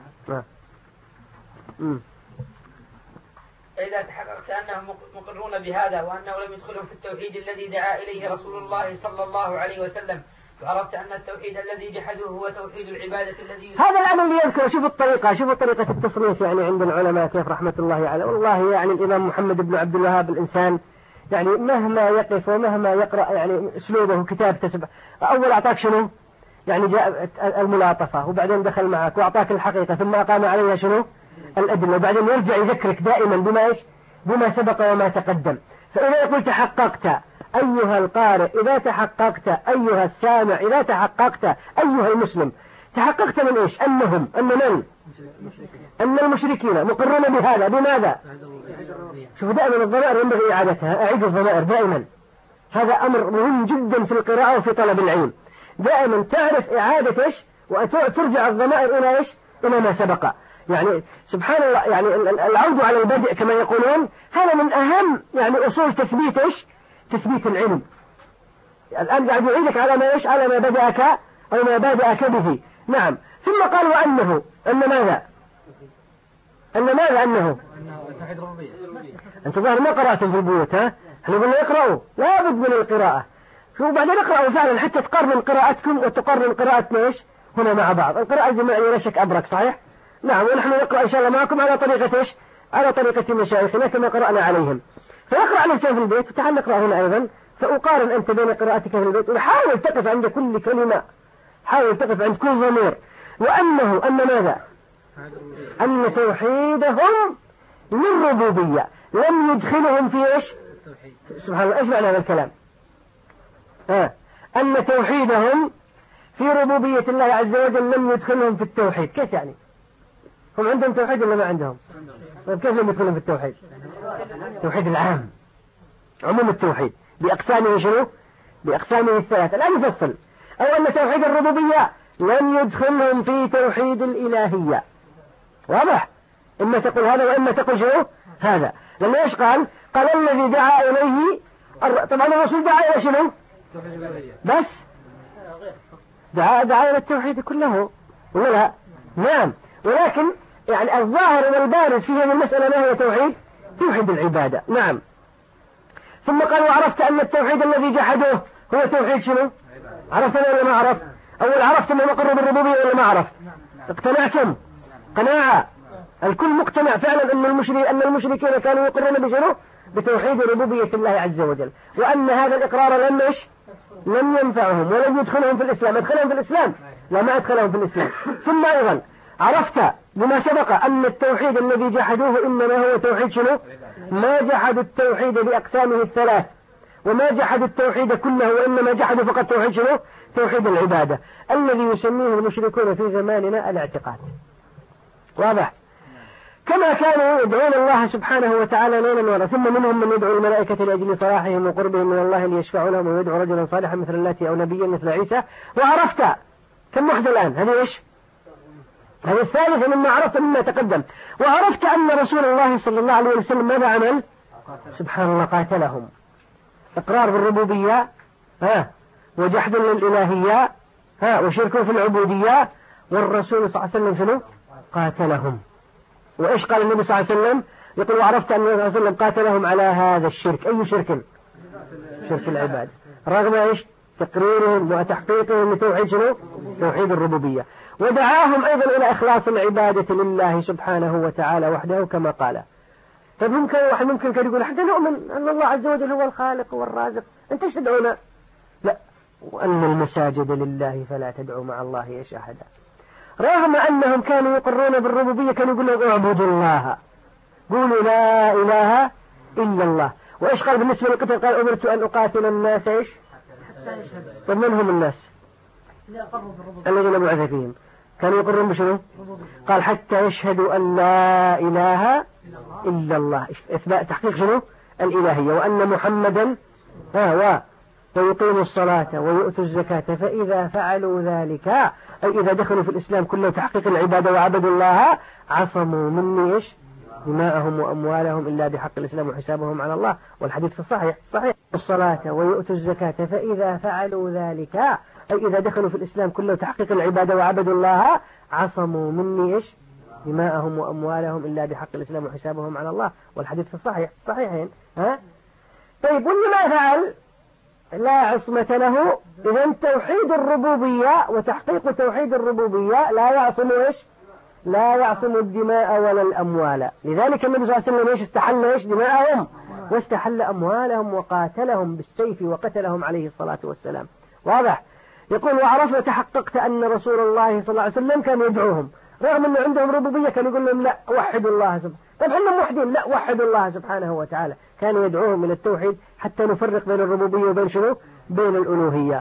Speaker 3: فإذا تحققت أنهم مقرون بهذا وأنه لم يدخلهم في التوحيد الذي دعا إليه رسول الله صلى الله عليه وسلم وعرفت أن التوحيد الذي جحدوه هو توحيد العبادة الذي
Speaker 1: هذا الأمر اللي يذكر. شوفوا طريقة التصنيف يعني عند العلماء كيف رحمة الله عليه. والله يعني الإمام محمد بن عبد الوهاب الإنسان يعني مهما يقف ومهما يقرأ يعني أسلوبه كتاب تسبح. أول أعطاك شنو؟ يعني جاء الملاطفة وبعدين دخل معك وأعطاك الحقيقة ثم أقام عليها شنو؟ الأدلة وبعدين يرجع يذكرك دائما بما إيش؟ بما سبق وما تقدم. فإذا يقول تحققت أيها القارئ، إذا تحققت أيها السامع، إذا تحققت أيها المسلم، تحققت من إيش؟ أن المشركين مقرون بهذا. بماذا؟ شوف دائما الضمائر ينبغي إعادتها. أعيد الضمائر دائما. هذا أمر مهم جدا في القراءة وفي طلب العلم. دائما تعرف إعادة إيش؟ وترجع الضمائر إلى إيش؟ إلى ما سبق. يعني سبحان الله يعني العود على البدء كما يقولون هذا من أهم يعني أصول تثبيت إيش؟ تثبيت العلم. الآن قاعد يعيدك على ما إيش؟ على ما بدأك أو ما بدأك به. نعم. ثم قال وأنه ماذا؟ أنه أنت ظاهر ما قرأتم في البيوت ها؟ احنا قلنا اقرأوا لا بد من القراءة. شوف بعدين اقرأوا فعلا حتى تقارن قراءتكم وتقارن قراءتنا إيش؟ هنا مع بعض. القراءة الجماعية لا شك أبرك صحيح؟ نعم. ونحن نقرأ إن شاء الله معكم على طريقة إيش؟ على طريقة مشايخنا كما قرأنا عليهم. فيقرأ الإنسان في البيت وتعال نقرأ هنا أيضا فأقارن أنت بين قراءتك في البيت وحاول تقف عند كل كلمة. حاول تقف عند كل ضمير. وأنه ماذا؟ أن توحيدهم من ربوبية لم يدخلهم في إيش؟ سبحان الله. إيش معنى هذا الكلام؟ أن توحيدهم في ربوبية الله عز وجل لم يدخلهم في التوحيد. كيف يعني؟ هم عندهم توحيد ولا ما عندهم؟ كيف لم يدخلهم في التوحيد؟ التوحيد العام عموم التوحيد بأقسامه شنو؟ بأقسامه الثلاثة. الآن نفصل. أو أن توحيد الربوبية لم يدخلهم في توحيد الإلهية. واضح؟ إما تقول هذا وإما تقول شنو؟ هذا. لأن إيش قال الذي دعا إليه طبعا الرسول دعا إلى شنو؟ بس دعا إلى التوحيد كله ولا لا؟ نعم. ولكن يعني الظاهر والبارز في هذه المسألة ما هو توحيد العبادة. نعم. ثم قال وعرفت أن التوحيد الذي جحدوه هو توحيد شنو؟ عرفت ولا ما عرفت؟ أول عرفت أنه مقر بالربوبية ولا ما عرفت؟ اقتنعتم قناعة. الكل مقتنع فعلا أن المشركين كانوا يقرون بشنو؟ بتوحيد ربوبية الله عز وجل، وأن هذا الإقرار لم ينفعهم ولم يدخلهم في الإسلام. أدخلهم في الإسلام؟ لا، ما أدخلهم في الإسلام. ثم أيضا عرفت بما سبق أن التوحيد الذي جحدوه إنما هو توحيد شنو؟ ما جحدوا التوحيد بأقسامه الثلاث، وما جحدوا التوحيد كله، وإنما جحدوا فقط توحيد شنو؟ توحيد العبادة الذي يسميه المشركون في زماننا الاعتقاد. واضح؟ كما كانوا يدعون الله سبحانه وتعالى ليلا ونهارا، ثم منهم من يدعو الملائكة لأجل صلاحهم وقربهم من الله ليشفعوا لهم، ويدعو رجلا صالحا مثل اللاتي أو نبيا مثل عيسى. وعرفت كم واحدة الآن؟ هذه إيش؟ هذه الثالثة مما عرفت مما تقدم. وعرفت أن رسول الله صلى الله عليه وسلم ماذا عمل؟ سبحان الله، قاتلهم. إقرار بالربوبية، وجحد للإلهية، وشرك في العبودية. والرسول صلى الله عليه وسلم شنو؟ قاتلهم. وإيش قال النبي صلى الله عليه وسلم؟ يقول وعرفت أن النبي صلى الله عليه وسلم قاتلهم على هذا الشرك. أي شرك؟ شرك العباد، رغم إيش؟ تقريرهم وتحقيقهم لتوحيد شنو؟ توحيد الربوبية. ودعاهم أيضا إلى إخلاص العبادة لله سبحانه وتعالى وحده كما قال. طيب ممكن كان يقول حتى نؤمن أن الله عز وجل هو الخالق والرازق، أنت ايش تدعونا؟ لا، وأن المساجد لله فلا تدعوا مع الله إيش أحدا. رغم أنهم كانوا يقرون بالربوبية كانوا يقولون اعبدوا الله، قولوا لا إله إلا الله. وإيش قال بالنسبة للقتل؟ قال أمرت أن أقاتل الناس إيش؟ طب من هم الناس الذين بعث فيهم؟ كانوا يقرون بشنو؟ قال حتى يشهدوا أن لا إله إلا الله، إثبات تحقيق شنو؟ الإلهية، وأن محمدا ويقيموا الصلاة ويؤتوا الزكاة، فإذا فعلوا ذلك أي إذا دخلوا في الإسلام كله تحقيق العبادة وعبدوا الله عصموا مني إيش؟ دماءهم وأموالهم إلا بحق الإسلام وحسابهم على الله. والحديث في الصحيح الصلاة ويؤتوا الزكاة، فإذا فعلوا ذلك أي إذا دخلوا في الإسلام كله تحقيق العبادة وعبدوا الله عصموا مني إيش؟ دماءهم وأموالهم إلا بحق الإسلام وحسابهم على الله. والحديث في الصحيح صحيحين. طيب واللي ما فعل لا عصمة له. إذن توحيد الربوبية وتحقيق توحيد الربوبية لا يعصم إيش؟ لا يعصم الدماء ولا الأموال. لذلك النبي صلى الله عليه وسلم إيش؟ استحل إيش؟ دماءهم واستحل أموالهم وقاتلهم بالسيف وقتلهم عليه الصلاة والسلام. واضح؟ يقول وعرفت وتحققت أن رسول الله صلى الله عليه وسلم كان يدعوهم رغم أنه عندهم ربوبية كان يقول لهم لا وحدوا الله سبحانه. طيب احنا موحدين، لا وحدوا الله سبحانه وتعالى. كان يدعوهم من التوحيد حتى نفرق بين الربوبية وبين شنو؟ بين الألوهية.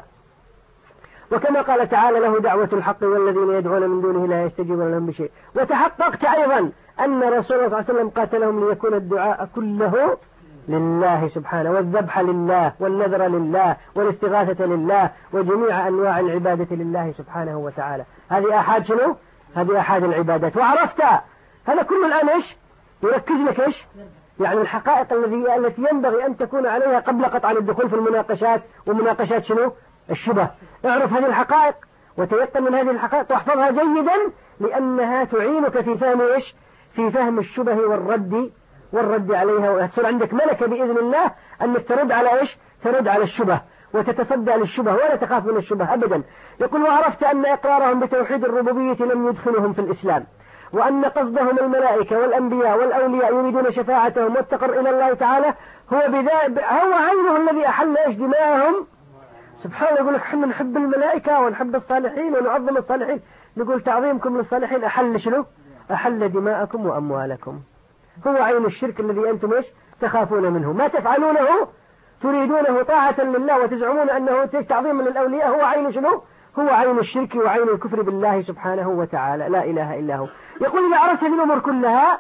Speaker 1: وكما قال تعالى له دعوة الحق والذين يدعون من دونه لا يستجيبون لهم بشيء. وتحققت أيضا أن رسول الله صلى الله عليه وسلم قاتلهم ليكون الدعاء كله لله سبحانه، والذبح لله، والنذر لله، والاستغاثة لله، وجميع أنواع العبادة لله سبحانه وتعالى. هذه أحد شنو؟ هذه أحد العبادات. وعرفت هذا كل الآن إيش؟ يركز لك إيش؟ يعني الحقائق التي ينبغي أن تكون عليها قبل قطع الدخول في المناقشات ومناقشات شنو؟ الشبه. اعرف هذه الحقائق وتيقن من هذه الحقائق واحفظها جيدا، لأنها تعينك في فهم إيش؟ في فهم الشبه والرد عليها، وتصير عندك ملكة بإذن الله أنك ترد على إيش؟ ترد على الشبه وتتصدى للشبه ولا تخاف من الشبه أبدا. يقول وعرفت أن إقرارهم بتوحيد الربوبية لم يدخلهم في الإسلام، وأن قصدهم الملائكة والأنبياء والأولياء يريدون شفاعتهم والتقر إلى الله تعالى هو عينه الذي أحل إيش؟ دماءهم. سبحان الله، يقول لك احنا نحب الملائكة ونحب الصالحين ونعظم الصالحين. نقول تعظيمكم للصالحين أحل شنو؟ أحل دماءكم وأموالكم. هو عين الشرك الذي أنتم إيش؟ تخافون منه. ما تفعلونه تريدونه طاعة لله وتزعمون أنه تعظيم للأولياء، هو عين شنو؟ هو عين الشرك وعين الكفر بالله سبحانه وتعالى، لا إله إلا هو. يقول إذا عرفت هذه الأمور كلها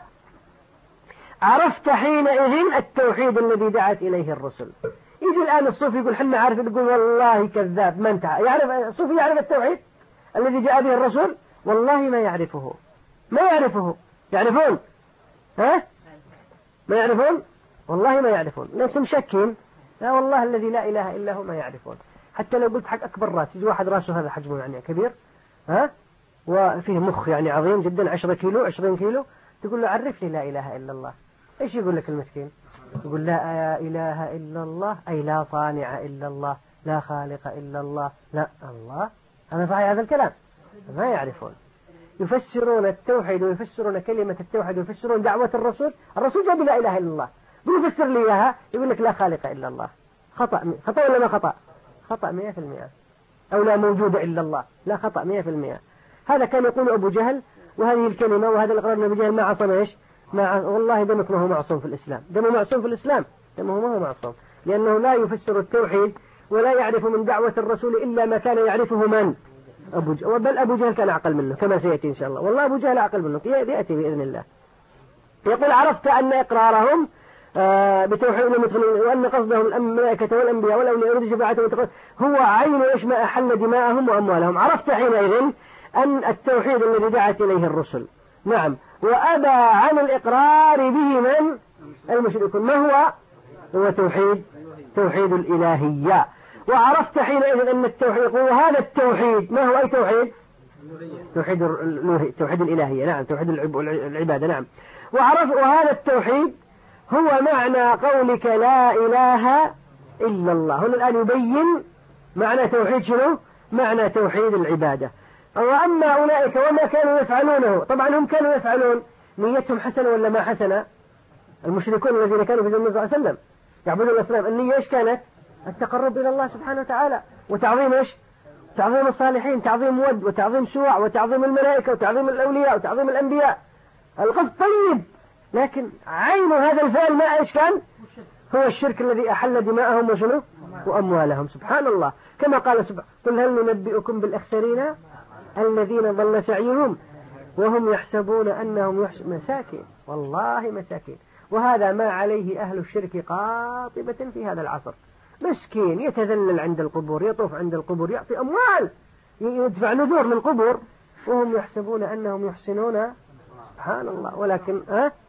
Speaker 1: عرفت حينئذ التوحيد الذي دعت إليه الرسل. يجي الآن الصوفي يقول حنا عارف، يقول والله كذاب. ما انت يعرف الصوفي يعرف التوحيد الذي جاء به الرسول؟ والله ما يعرفه. يعرفون؟ ما يعرفون؟ والله ما يعرفون. لكن شكين؟ لا والله الذي لا إله إلا هو ما يعرفون. حتى لو قلت حق أكبر راس، يجي واحد راسه هذا حجمه يعني كبير وفيه مخ يعني عظيم جدا 10 كيلو 20 كيلو، تقول له عرفني لا إله إلا الله، إيش يقول لك المسكين؟ يقول لا إله إلا الله أي لا صانع إلا الله، لا خالق إلا الله، لا الله. هذا صحيح هذا الكلام؟ ما يعرفون. يفسرون التوحيد ويفسرون كلمة التوحيد ويفسرون دعوة الرسول جاء بلا إله إلا الله، يفسر لي إياها يقول لك لا خالق إلا الله. خطأ ولا ما خطأ؟ خطأ 100%. أو لا موجود إلا الله، لا خطأ 100%. هذا كان يقول أبو جهل، وهذه الكلمة وهذا الإقرار من أبو جهل ما عصم إيش؟ والله دمك ما هو معصوم في الإسلام، دمه معصوم في الإسلام، دمه ما هو معصوم، لأنه لا يفسر التوحيد ولا يعرف من دعوة الرسول إلا ما كان يعرفه من؟ بل أبو جهل كان أعقل منه كما سيأتي إن شاء الله، والله أبو جهل أعقل منه يأتي بإذن الله. يقول عرفت أن إقرارهم بتوحيد وأن قصدهم الملائكة والأنبياء والأولياء والشفاعة هو عين إيش ما أحل دماءهم وأموالهم. عرفت حينئذ أن التوحيد الذي دعت إليه الرسل، نعم، وأبى عن الإقرار به من؟ المشركون. ما هو توحيد الإلهية. وعرفت حينئذ أن التوحيد وهذا التوحيد ما هو أي توحيد؟ توحيد الإلهية، نعم، توحيد العبادة، نعم. وهذا التوحيد هو معنى قولك لا إله إلا الله. هنا الآن يبين معنى توحيد شنو؟ معنى توحيد العبادة. وأما أولئك وما كانوا يفعلونه، طبعا هم كانوا يفعلون، نيتهم حسنة ولا ما حسنة؟ المشركون الذين كانوا في زمن النبي صلى الله عليه وسلم يعبدون الأصنام، النية إيش كانت؟ التقرب إلى الله سبحانه وتعالى، وتعظيم إيش؟ تعظيم الصالحين، تعظيم ود، وتعظيم سوع، وتعظيم الملائكة، وتعظيم الأولياء، وتعظيم الأنبياء. القصد طيب، لكن عين هذا الفعل ما إيش كان؟ هو الشرك الذي أحل دماءهم وشنو؟ وأموالهم. سبحان الله، كما قال سبحانه: قل هل ننبئكم بالأخسرين الذين ضل سعيهم وهم يحسبون أنهم مساكين، والله مساكين. وهذا ما عليه أهل الشرك قاطبة في هذا العصر. مسكين يتذلل عند القبور، يطوف عند القبور، يعطي أموال، يدفع نذور للقبور، وهم يحسبون أنهم يحسنون. سبحان الله. ولكن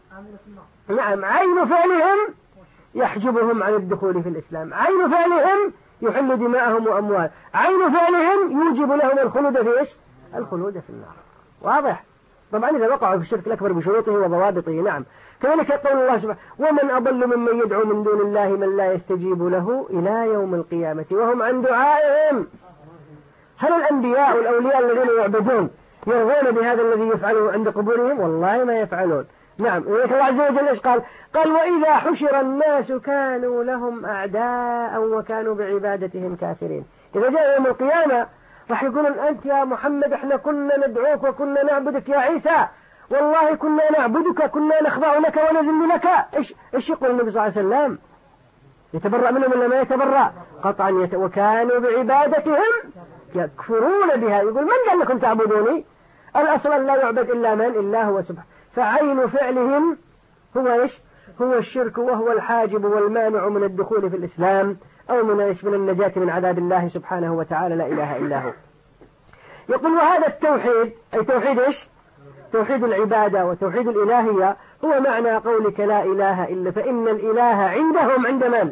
Speaker 1: نعم، عين فعلهم يحجبهم عن الدخول في الإسلام، عين فعلهم يحل دماءهم وأموال، عين فعلهم يوجب لهم الخلود في إيش؟ الخلود في النار. واضح؟ طبعا إذا وقعوا في الشرك الأكبر بشروطه وضوابطه، نعم. كذلك يقول الله سبحانه: ومن أضل ممن يدعو من دون الله من لا يستجيب له إلى يوم القيامة وهم عن دعائهم. هل الأنبياء والأولياء الذين يعبدون يرضون بهذا الذي يفعله عند قبورهم؟ والله ما يفعلون. نعم. الله عز وجل إيش قال؟ قال: وإذا حشر الناس كانوا لهم أعداء وكانوا بعبادتهم كافرين. إذا جاء يوم القيامة راح يقولون: أنت يا محمد احنا كنا ندعوك وكنا نعبدك، يا عيسى والله كنا نعبدك، كنا نخضع لك ونذل لك. إيش يقول النبي صلى الله عليه وسلم؟ يتبرأ منهم ولا ما يتبرأ؟ قطعا وكانوا بعبادتهم يكفرون بها. يقول: من قال لكم تعبدوني؟ الأصل لا يعبد إلا من؟ إلا هو سبحانه. فعين فعلهم هو إيش؟ هو الشرك، وهو الحاجب والمانع من الدخول في الإسلام أو من النجاة من عذاب الله سبحانه وتعالى، لا إله إلا هو. يقول: وهذا التوحيد أي توحيد إيش؟ توحيد العبادة وتوحيد الإلهية هو معنى قولك لا إله إلا، فإن الإله عندهم عند من؟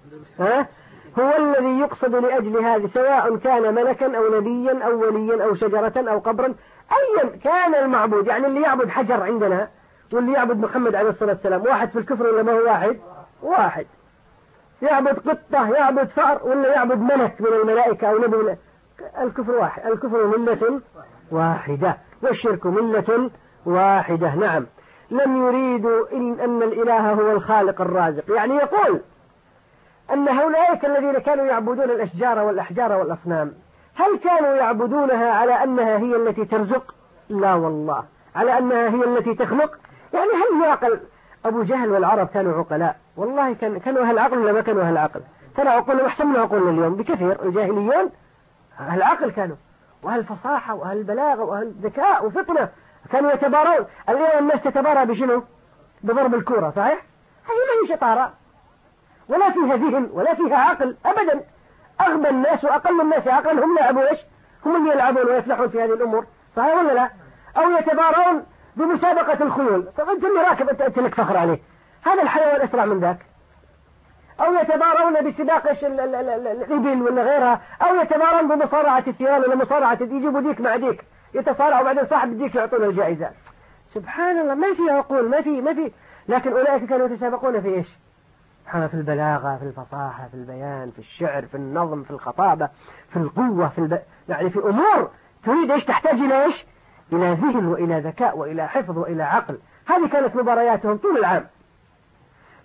Speaker 1: هو الذي يقصد لأجل هذه، سواء كان ملكا أو نبيا أو وليا أو شجرة أو قبرا، أيا كان المعبود. يعني اللي يعبد حجر عندنا واللي يعبد محمد عليه الصلاة والسلام واحد في الكفر ولا ما هو واحد؟ يعبد قطة، يعبد فأر، ولا يعبد ملك من الملائكة أو نبي، الكفر واحد. الكفر ملة واحدة والشرك ملة واحدة. نعم. لم يريدوا أن الإله هو الخالق الرازق. يعني يقول أن هؤلاء الذين كانوا يعبدون الأشجار والأحجار والأصنام، هل كانوا يعبدونها على أنها هي التي ترزق؟ لا والله، على أنها هي التي تخلق. يعني هل يعقل؟ أبو جهل والعرب كانوا عقلاء، والله كانوا أهل عقل ولا ما كانوا أهل عقل؟ كانوا عقولهم أحسن من عقولنا اليوم بكثير. الجاهليون أهل عقل كانوا، وأهل فصاحة وأهل بلاغة وأهل ذكاء وفطنة، كانوا يتبارون. اليوم الناس تتبارى بشنو؟ بضرب الكورة، صحيح؟ هي ما هي شطارة ولا فيها ذهن ولا فيها عقل أبدا. أغبى الناس وأقل الناس عقلا هم يلعبوا إيش؟ هم اللي يلعبون ويفلحون في هذه الأمور، صحيح ولا لا؟ أو يتبارون بمسابقة الخيول. طب أنت اللي راكب أنت لك فخر عليه، هذا الحيوان أسرع من ذاك. أو يتبارون بسباق الإبل ولا غيرها، أو يتبارون بمصارعة الثيران ولا مصارعة، يجيبوا ديك مع ديك يتصارعوا وبعدين صاحب الديك يعطون الجائزة. سبحان الله، ما في عقول، ما في. لكن أولئك كانوا يتسابقون في إيش؟ في البلاغة، في الفصاحة، في البيان، في الشعر، في النظم، في الخطابة، في القوة، يعني في أمور تريد إيش؟ تحتاج إلى إيش؟ إلى ذهن وإلى ذكاء وإلى حفظ وإلى عقل. هذه كانت مبارياتهم طول العام.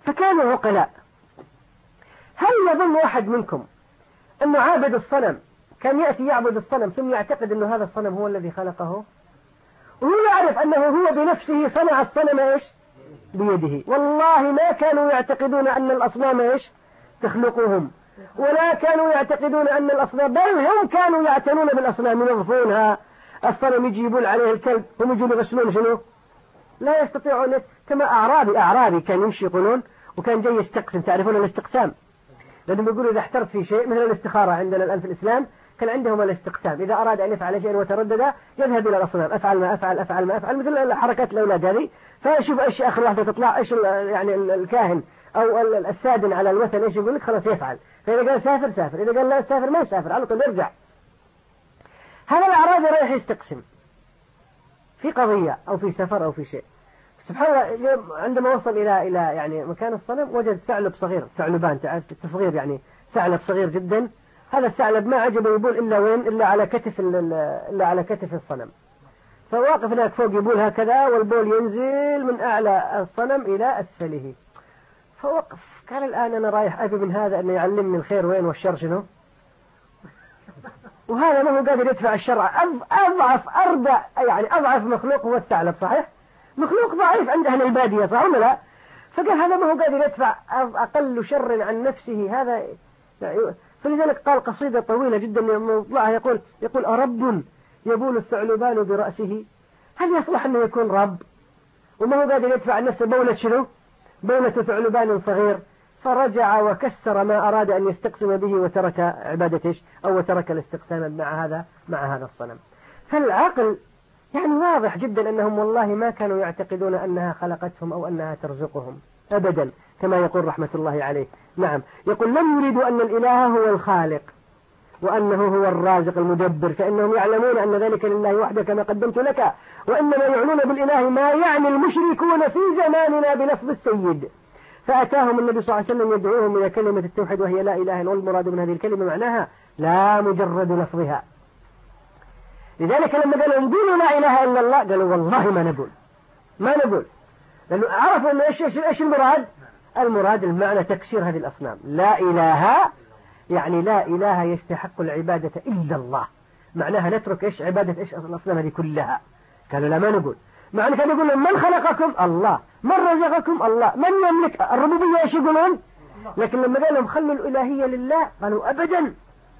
Speaker 1: فكانوا عقلاء. هل يظن واحد منكم أنه عابد الصنم كان يأتي يعبد الصنم ثم يعتقد أنه هذا الصنم هو الذي خلقه، وهو يعرف أنه هو بنفسه صنع الصنم إيش بيده؟ والله ما كانوا يعتقدون أن الأصنام إيش تخلقهم، ولا كانوا يعتقدون أن الأصنام، بل هم كانوا يعتنون بالأصنام ينظفونها. الصنم يجيبون عليه الكلب، هم يجون يغسلون شنو؟ لا يستطيعون. كما أعرابي كان يمشي يقولون، وكان جاي يستقسم. تعرفون الاستقسام؟ لأنهم يقولوا إذا احترت في شيء، مثل الاستخارة عندنا الآن في الإسلام، كان عندهم الاستقسام. إذا أراد أن يفعل شيئا وتردد يذهب إلى الأصنام، أفعل ما أفعل، أفعل ما أفعل، مثل حركات الأولاد هذه. فيشوف إيش آخر واحدة تطلع، إيش يعني الكاهن أو السادن على الوثن إيش يقول لك، خلاص يفعل. فإذا قال سافر سافر، إذا قال لا سافر ما يسافر، على طول يرجع. هذا الأعرابي رايح يستقسم في قضية أو في سفر أو في شيء. سبحان الله، عندما وصل إلى يعني مكان الصنم وجد ثعلب صغير، ثعلبان تصغير يعني ثعلب صغير جدا. هذا الثعلب ما عجبه يبول إلا وين؟ إلا على كتف الصنم. فواقف هناك فوق يبول هكذا، والبول ينزل من أعلى الصنم إلى أسفله. فوقف قال الآن أنا رايح أبي من هذا أنه يعلمني الخير وين والشر شنو، وهذا ما هو قادر يدفع الشرع. أضعف مخلوق هو الثعلب، صحيح؟ مخلوق ضعيف عند أهل البادية، صح ولا لا؟ فقال هذا ما هو قادر يدفع أقل شر عن نفسه هذا. فلذلك قال قصيدة طويلة جدا يطلعها يقول أرب يبول الثعلبان برأسه، هل يصلح أنه يكون رب وما هو قادر يدفع عن نفسه بولة شنو؟ بولة ثعلبان صغير. فرجع وكسر ما أراد أن يستقسم به وترك عبادته أو ترك الاستقسام مع هذا الصنم. فالعقل يعني واضح جدا أنهم والله ما كانوا يعتقدون أنها خلقتهم أو أنها ترزقهم أبدا، كما يقول رحمة الله عليه. نعم، يقول لم يريدوا أن الإله هو الخالق وأنه هو الرازق المدبر، فإنهم يعلمون أن ذلك لله وحده كما قدمت لك، وإنما يعنون بالإله ما يعني المشركون في زماننا بلفظ السيد. فأتاهم النبي صلى الله عليه وسلم يدعوهم إلى كلمة التوحيد وهي لا إله إلا الله، والمراد من هذه الكلمة معناها لا مجرد لفظها. لذلك لما قالوا قولوا لا إله إلا الله قالوا والله ما نقول، لأنه عرفوا أن إيش المراد المعنى تكسير هذه الأصنام. لا إله يعني لا إله يستحق العبادة إلا الله، معناها نترك إيش عبادة إيش الأصنام هذه كلها. قالوا لا ما نقول، معنى كانوا يقولون من خلقكم الله، من رزقكم الله، من يملك الربوبية إيش يقولون. لكن لما قال لهم خلوا الإلهية لله قالوا أبدا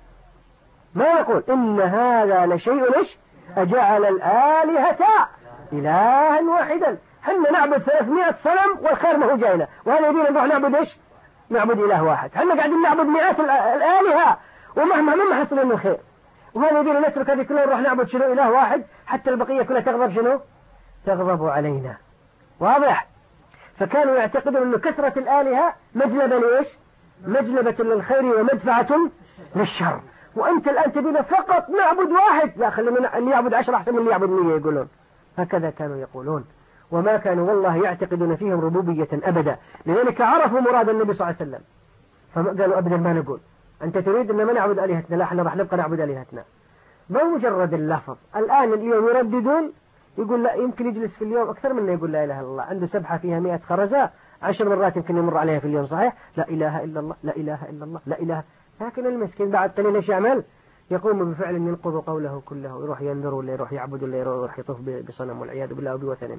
Speaker 1: ما يقول إن هذا لشيء إيش أجعل الآلهة إلها واحدا. حنا نعبد 300 صنم والخير ما هو جاينا، وهذا يبينا نروح نعبد إيش؟ نعبد إله واحد. حنا قاعدين نعبد مئات الآلهة ومهما ما حصل من الخير، وهذا يبينا نترك هذه كلها نروح نعبد شنو إله واحد حتى البقية كلها تغضب شنو؟ تغضب علينا. واضح؟ فكانوا يعتقدون أن كثرة الآلهة مجلبة لإيش؟ مجلبة للخير ومدفعة للشر. وأنت الآن تبينا فقط نعبد واحد، لا خلينا اللي يعبد 10 أحسن من اللي يعبد 100 يقولون. هكذا كانوا يقولون، وما كانوا والله يعتقدون فيهم ربوبية أبدا. لذلك عرفوا مراد النبي صلى الله عليه وسلم فقالوا أبدا ما نقول أنت تريد أن ما نعبد آلهتنا، لا احنا راح نبقى نعبد آلهتنا. ما مجرد اللفظ. اليوم يرددون، يقول لا يمكن يجلس في اليوم أكثر من يقول لا إله إلا الله، عنده سبحة فيها 100 خرزة 10 مرات يمكن يمر عليها في اليوم، صحيح؟ لا إله إلا الله، لا إله إلا الله، لا إله. لكن المسكين بعد قليل ايش يعمل؟ يقوم بفعل ينقض قوله كله، يروح ينذر ولا يروح يعبد ولا يروح يطوف بصنم والعياذ بالله وبوثن.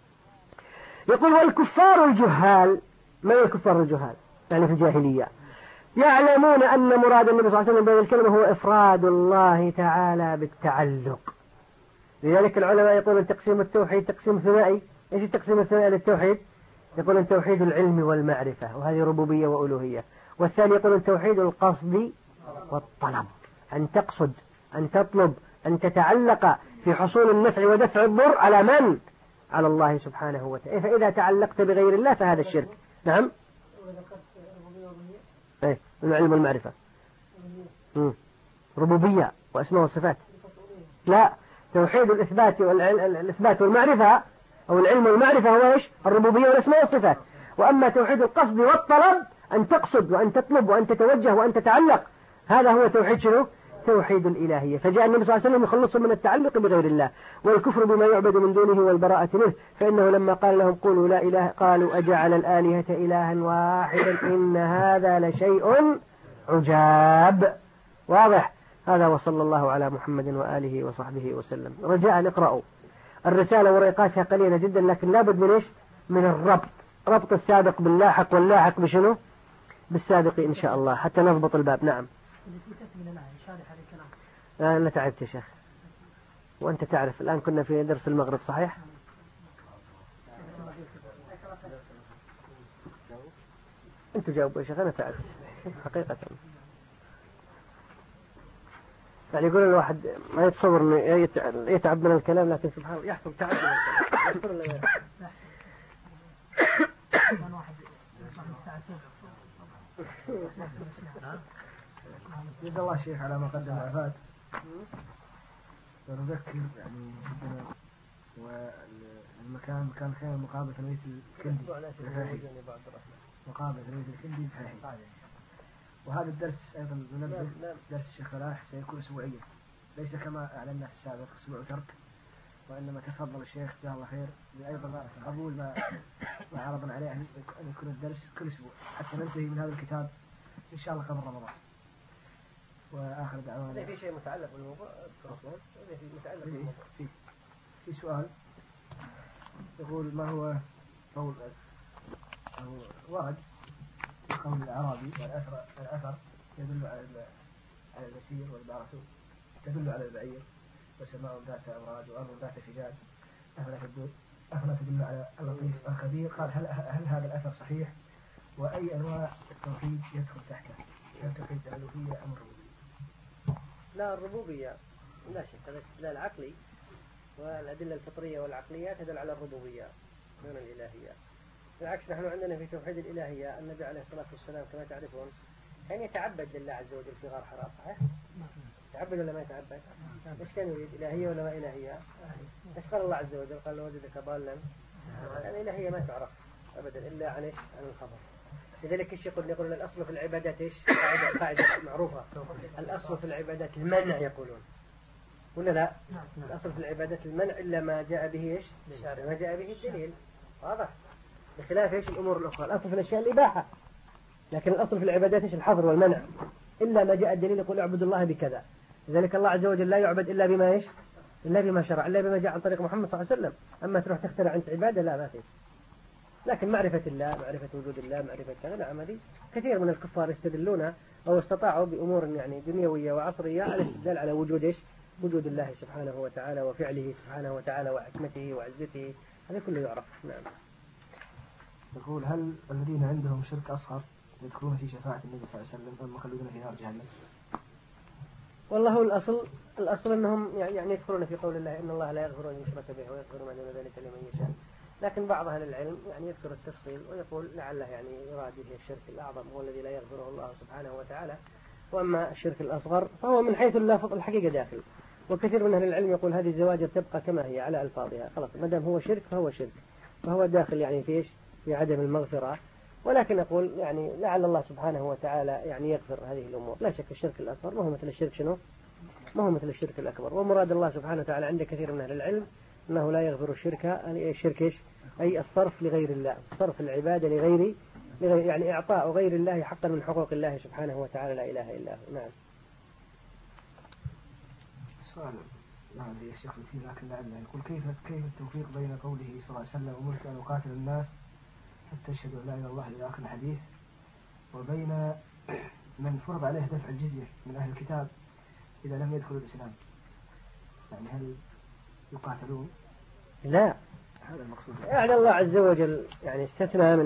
Speaker 1: يقول والكفار الجهال، ما هي الكفار الجهال؟ يعني في الجاهلية يعلمون أن مراد النبي صلى الله عليه وسلم بهذه الكلمة هو إفراد الله تعالى بالتعلق. لذلك العلماء يقولون تقسيم التوحيد تقسيم ثنائي. ايش التقسيم الثنائي للتوحيد؟ يقولون توحيد العلم والمعرفة، وهذه ربوبية وألوهية. والثاني يقولون توحيد القصد والطلب، أن تقصد، أن تطلب، أن تتعلق في حصول النفع ودفع الضر على من؟ على الله سبحانه وتعالى. فإذا تعلقت بغير الله فهذا الشرك. نعم، ايه العلم والمعرفة ربوبية وأسماء وصفات. لا، توحيد الإثبات والمعرفة أو العلم والمعرفة هو إيش؟ الربوبية والأسماء والصفات. وأما توحيد القصد والطلب، أن تقصد وأن تطلب وأن تتوجه وأن تتعلق، هذا هو توحيد شنو؟ توحيد الإلهية، فجاء النبي صلى الله عليه وسلم يخلصهم من التعلق بغير الله والكفر بما يعبد من دونه والبراءة منه، فإنه لما قال لهم قولوا لا إله قالوا أجعل الآلهة إلها واحدا إن هذا لشيء عجاب. واضح هذا. وصلى الله على محمد وآله وصحبه وسلم. رجاء نقرأوا الرسالة ورقاتها قليلة جدا، لكن لابد من إيش؟ من الربط، ربط السابق باللاحق واللاحق بشنو؟ بالسابق إن شاء الله حتى نضبط الباب. نعم. أنا تعبت يا شيخ، وأنت تعرف الآن كنا في درس المغرب صحيح؟ أنتوا جاوبوا يا شيخ، أنا تعبت حقيقة. يعني يقول الواحد ما يتصور إنه يتعب من الكلام، لكن سبحان الله يحصل تعب من الكلام. يحصل ولا
Speaker 2: جزا الله الشيخ على ما قدم وأفاد. ونذكر يعني جدنا والمكان كان خير مقابلة رئيس الكندي مقابلة رئيس الكندي بحاحي. وهذا الدرس أيضا ننبه درس الشيخ فلاح سيكون أسبوعيا، ليس كما أعلنا في السابق أسبوع ترك، وإنما تفضل الشيخ جزاه الله خير أيضا قبول ما عرضنا عليه أن يكون الدرس كل أسبوع حتى ننتهي من هذا الكتاب إن شاء الله قبل رمضان. وآخر دعوانا.
Speaker 1: في شيء متعلق بالموضوع في متعلق بالموضوع.
Speaker 2: في سؤال يقول ما هو قول أو ورد قول الأعرابي والأثر يدل على المسير والبعرة تدل على البعير وسماء ذات أبراج وأرض ذات فجاج أفلا تدل على اللطيف الخبير. قال هل هذا الأثر صحيح؟ وأي أنواع التوحيد يدخل تحته؟ هل توحيد الألوهية أم الربوبية؟
Speaker 1: لا الربوبية لا شك، هذا الاستدلال عقلي، والأدلة الفطرية والعقلية تدل على الربوبية دون الإلهية. بالعكس نحن عندنا في توحيد الإلهية النبي عليه الصلاة والسلام كما تعرفون كان يتعبد لله عز وجل في غار حراء صحيح؟ يتعبد ولا ما يتعبد؟ ايش كان يريد؟ إلهية ولا ما إلهية؟ ايش قال الله عز وجل؟ قال وجدك ضالا. الإلهية ما تعرف أبدا إلا عن إيش؟ عن الخبر. لذلك ايش يقول الأصل في العبادات ايش؟ قاعدة معروفة، الأصل في العبادات المنع يقولون ولا لا؟ الأصل في العبادات المنع إلا ما جاء به ايش؟ ما جاء به الدليل. واضح؟ بخلاف ايش الأمور الأخرى، الأصل في الأشياء الإباحة، لكن الأصل في العبادات ايش؟ الحظر والمنع، إلا ما جاء الدليل يقول اعبد الله بكذا. لذلك الله عز وجل لا يعبد إلا بما ايش؟ إلا بما شرع، إلا بما جاء عن طريق محمد صلى الله عليه وسلم. أما تروح تخترع أنت عبادة لا ما فيه. لكن معرفة الله، معرفة وجود الله، معرفة كذا، نعم هذه كثير من الكفار يستدلون أو استطاعوا بأمور يعني دنيوية وعصرية على الاستدلال على وجود ايش؟ وجود الله سبحانه وتعالى وفعله سبحانه وتعالى وحكمته وعزته، هذا كله يعرف. نعم.
Speaker 2: يقول هل الذين عندهم شرك أصغر يدخلون في شفاعة النبي صلى الله عليه وسلم أم مخلودون في نار جهنم؟
Speaker 1: والله الأصل أنهم يعني يدخلون في قول الله إن الله لا يغفر أن يشرك به ويغفر ما دون ذلك لمن يشاء. لكن بعض أهل العلم يعني يذكر التفصيل ويقول لعله يعني يراد به الشرك الأعظم هو الذي لا يغفره الله سبحانه وتعالى، وأما الشرك الأصغر فهو من حيث اللفظ الحقيقة داخل. وكثير من أهل العلم يقول هذه الزواجر تبقى كما هي على ألفاظها، خلاص ما دام هو شرك فهو شرك، فهو داخل يعني في إيش؟ في عدم المغفرة. ولكن أقول يعني لعل الله سبحانه وتعالى يعني يغفر هذه الأمور. لا شك الشرك الأصغر ما هو مثل الشرك شنو؟ ما هو مثل الشرك الأكبر. ومراد الله سبحانه وتعالى عند كثير من أهل العلم أنه لا يغفر الشرك، الشرك إيش؟ أي الصرف لغير الله، صرف العبادة لغير يعني إعطاء غير الله حقا من حقوق الله سبحانه وتعالى لا إله إلا هو. نعم.
Speaker 2: سؤال نعم هي الشيخ سلسين لكن لعله يقول كيف التوفيق بين قوله صلى الله عليه وسلم أمرت أن أقاتل الناس حتى يشهدوا لا إله إلا الله إلى آخر الحديث، وبين من فرض عليه دفع الجزية من أهل الكتاب إذا لم يدخلوا الإسلام، يعني هل يقاتلون؟
Speaker 1: لا،
Speaker 2: هذا المقصود.
Speaker 1: يعني الله عز وجل يعني استثنى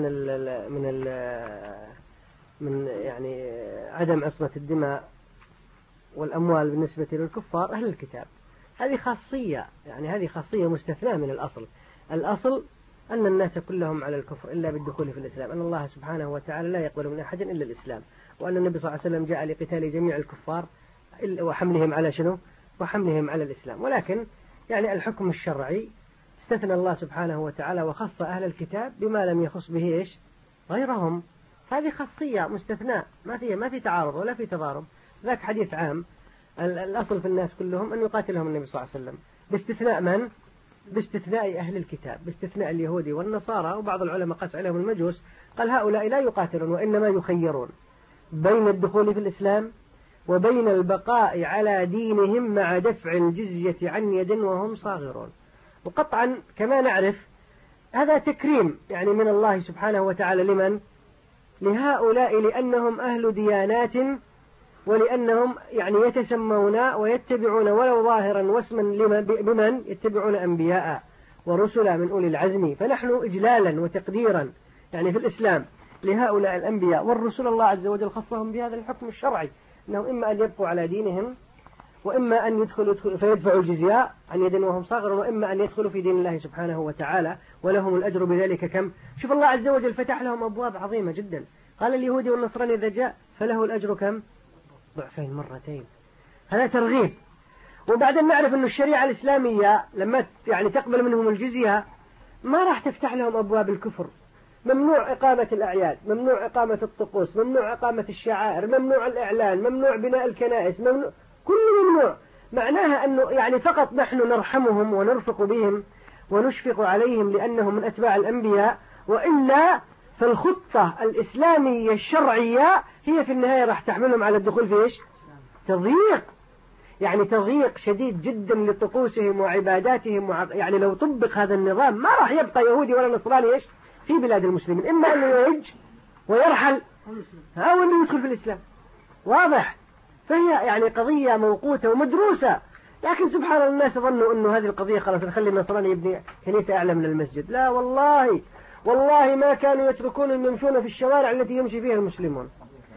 Speaker 1: من يعني عدم عصمة الدماء والأموال بالنسبة للكفار أهل الكتاب. هذه خاصية، يعني هذه خاصية مستثناة من الأصل. الأصل أن الناس كلهم على الكفر إلا بالدخول في الإسلام، أن الله سبحانه وتعالى لا يقبل من أحد إلا الإسلام، وأن النبي صلى الله عليه وسلم جاء لقتال جميع الكفار وحملهم على شنو؟ وحملهم على الإسلام. ولكن يعني الحكم الشرعي استثنى الله سبحانه وتعالى وخص أهل الكتاب بما لم يخص به إيش؟ غيرهم. هذه خاصية مستثناء، ما في تعارض ولا في تضارب. ذاك حديث عام الأصل في الناس كلهم أن يقاتلهم النبي صلى الله عليه وسلم، باستثناء من؟ باستثناء أهل الكتاب، باستثناء اليهودي والنصارى، وبعض العلماء قاس عليهم المجوس، قال هؤلاء لا يقاتلون وإنما يخيرون بين الدخول في الإسلام وبين البقاء على دينهم مع دفع الجزية عن يد وهم صاغرون. وقطعا كما نعرف هذا تكريم يعني من الله سبحانه وتعالى لمن؟ لهؤلاء، لأنهم أهل ديانات، ولأنهم يعني يتسمون ويتبعون ولو ظاهرا واسما بمن يتبعون أنبياء ورسلا من أولي العزم. فنحن إجلالا وتقديرا يعني في الإسلام لهؤلاء الأنبياء والرسل الله عز وجل خصهم بهذا الحكم الشرعي، أنهم إما أن يبقوا على دينهم، وإما أن يدخلوا فيدفعوا الجزية عن يد وهم صاغرون، وإما أن يدخلوا في دين الله سبحانه وتعالى ولهم الأجر بذلك. كم شوف الله عز وجل فتح لهم أبواب عظيمة جدا، قال اليهودي والنصراني إذا جاء فله الأجر كم؟ ضعفين مرتين. هذا ترغيب. وبعدين نعرف أن الشريعة الإسلامية لما يعني تقبل منهم الجزية ما راح تفتح لهم أبواب الكفر. ممنوع إقامة الأعياد، ممنوع إقامة الطقوس، ممنوع إقامة الشعائر، ممنوع الإعلان، ممنوع بناء الكنائس، ممنوع كل ممنوع. معناها أنه يعني فقط نحن نرحمهم ونرفق بهم ونشفق عليهم لأنهم من أتباع الأنبياء، وإلا فالخطة الإسلامية الشرعية هي في النهاية راح تحملهم على الدخول في إيش؟ تضييق، يعني تضييق شديد جدا لطقوسهم وعباداتهم يعني لو طبق هذا النظام ما راح يبقى يهودي ولا نصراني إيش في بلاد المسلمين، إما أنه يهج ويرحل أو أنه يدخل في الإسلام. واضح؟ فهي يعني قضية موقوتة ومدروسة، لكن سبحان الله الناس ظنوا أنه هذه القضية خلاص نخلي النصراني يبني كنيسة أعلى من المسجد. لا والله ما كانوا يتركون يمشون في الشوارع التي يمشي فيها المسلمون،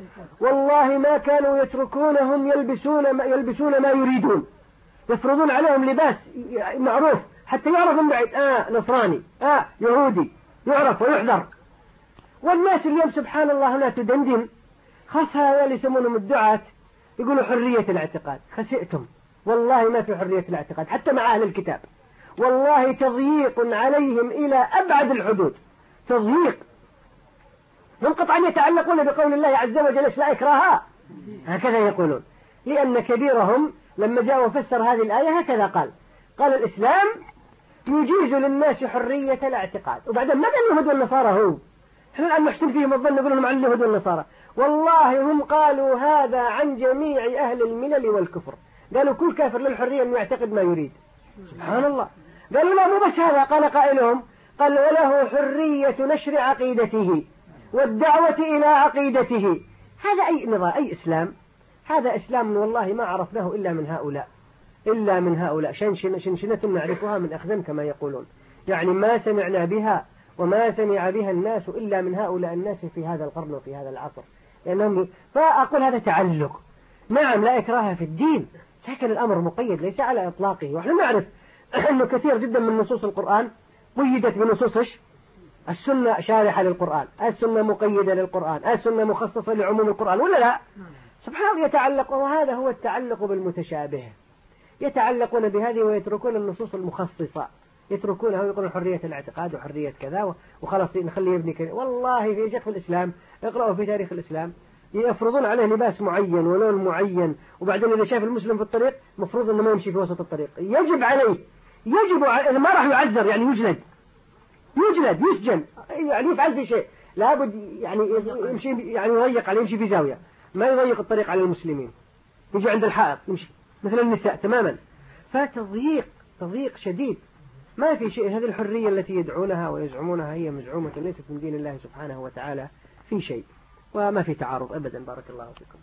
Speaker 1: والله ما كانوا يتركونهم يلبسون ما يريدون، يفرضون عليهم لباس معروف حتى يعرف من بعيد نصراني يهودي يعرف ويحذر. والناس اليوم سبحان الله هنا تدندن، خاصة اللي يسمونهم الدعاة يقولوا حرية الاعتقاد. خسئتم، والله ما في حرية الاعتقاد حتى مع أهل الكتاب، والله تضييق عليهم إلى أبعد الحدود، تضييق. هم قطعا يتعلقون بقول الله عز وجل لا إكراه، هكذا يقولون، لأن كبيرهم لما جاء وفسر هذه الآية هكذا قال الإسلام يجيز للناس حرية الاعتقاد. وبعدين ماذا اليهود والنصارى؟ هو احنا الآن نحسن فيهم الظن نقول لهم عن اليهود والنصارى، والله هم قالوا هذا عن جميع أهل الملل والكفر، قالوا كل كافر للحرية أن يعتقد ما يريد. سبحان الله. قالوا لا مو بس هذا، قال قائلهم قال وله حرية نشر عقيدته والدعوة إلى عقيدته. هذا أي نظام، أي إسلام؟ هذا إسلام والله ما عرفناه إلا من هؤلاء شنشنة نعرفها من أخزن كما يقولون، يعني ما سمعنا بها وما سمع بها الناس إلا من هؤلاء الناس في هذا القرن وفي هذا العصر. لأنهم فأقول هذا تعلق، نعم لا إكراه في الدين، لكن الأمر مقيد ليس على إطلاقه. ونحن نعرف أنه كثير جدا من نصوص القرآن قيدت بنصوص السنة شارحة للقرآن، السنة مقيدة للقرآن، السنة مخصصة لعموم القرآن، ولا لا؟ سبحان الله يتعلق، وهذا هو التعلق بالمتشابه، يتعلقون بهذه ويتركون النصوص المخصصة، يتركونها ويقولون حرية الاعتقاد وحرية كذا وخلاص نخليه يبني كذا. والله في شيخ في الإسلام اقرأوا في تاريخ الإسلام يفرضون عليه لباس معين ولون معين، وبعدين إذا شاف المسلم في الطريق مفروض أنه ما يمشي في وسط الطريق، يجب إذا ما راح يعذر يعني يجلد يسجن، يعني يفعل في شيء لابد يعني يمشي، يعني يضيق عليه يمشي في زاوية، ما يضيق الطريق على المسلمين، يجي عند الحائط يمشي مثل النساء تماما. فتضييق شديد، ما في شيء. هذه الحرية التي يدعونها ويزعمونها هي مزعومة ليست من دين الله سبحانه وتعالى في شيء، وما في تعارض أبدا. بارك الله فيكم.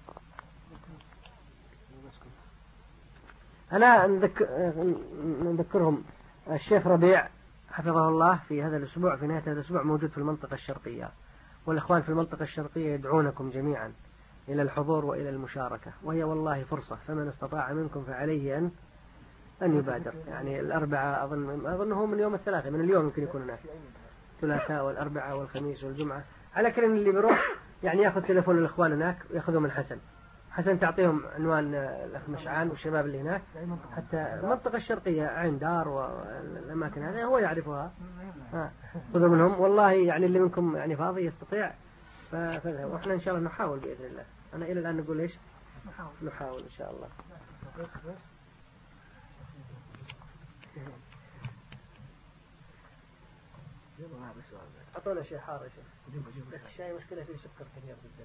Speaker 1: أنا نذكرهم الشيخ ربيع حفظه الله في هذا الأسبوع، في نهاية هذا الأسبوع موجود في المنطقة الشرقية، والإخوان في المنطقة الشرقية يدعونكم جميعا إلى الحضور وإلى المشاركة، وهي والله فرصة، فمن استطاع منكم فعليه أن يبادر. يعني الأربعاء أظنه من يوم الثلاثاء، من اليوم يمكن يكون هناك الثلاثاء والأربعاء والخميس والجمعة. على كل اللي بيروح يعني يأخذ تليفون الإخوان هناك ويأخذه من حسن تعطيهم عنوان الأخ مشعان والشباب اللي هناك، حتى المنطقة الشرقية عين دار والأماكن هذه هو يعرفها، خذوا منهم. والله يعني اللي منكم يعني فاضي يستطيع فذهب، وإحنا إن شاء الله نحاول بإذن الله. أنا إلى الآن نقول إيش؟ نحاول إن شاء الله. أعطونا شيء حار يا شيخ. بس الشاي مشكلة فيه سكر كثير جدا.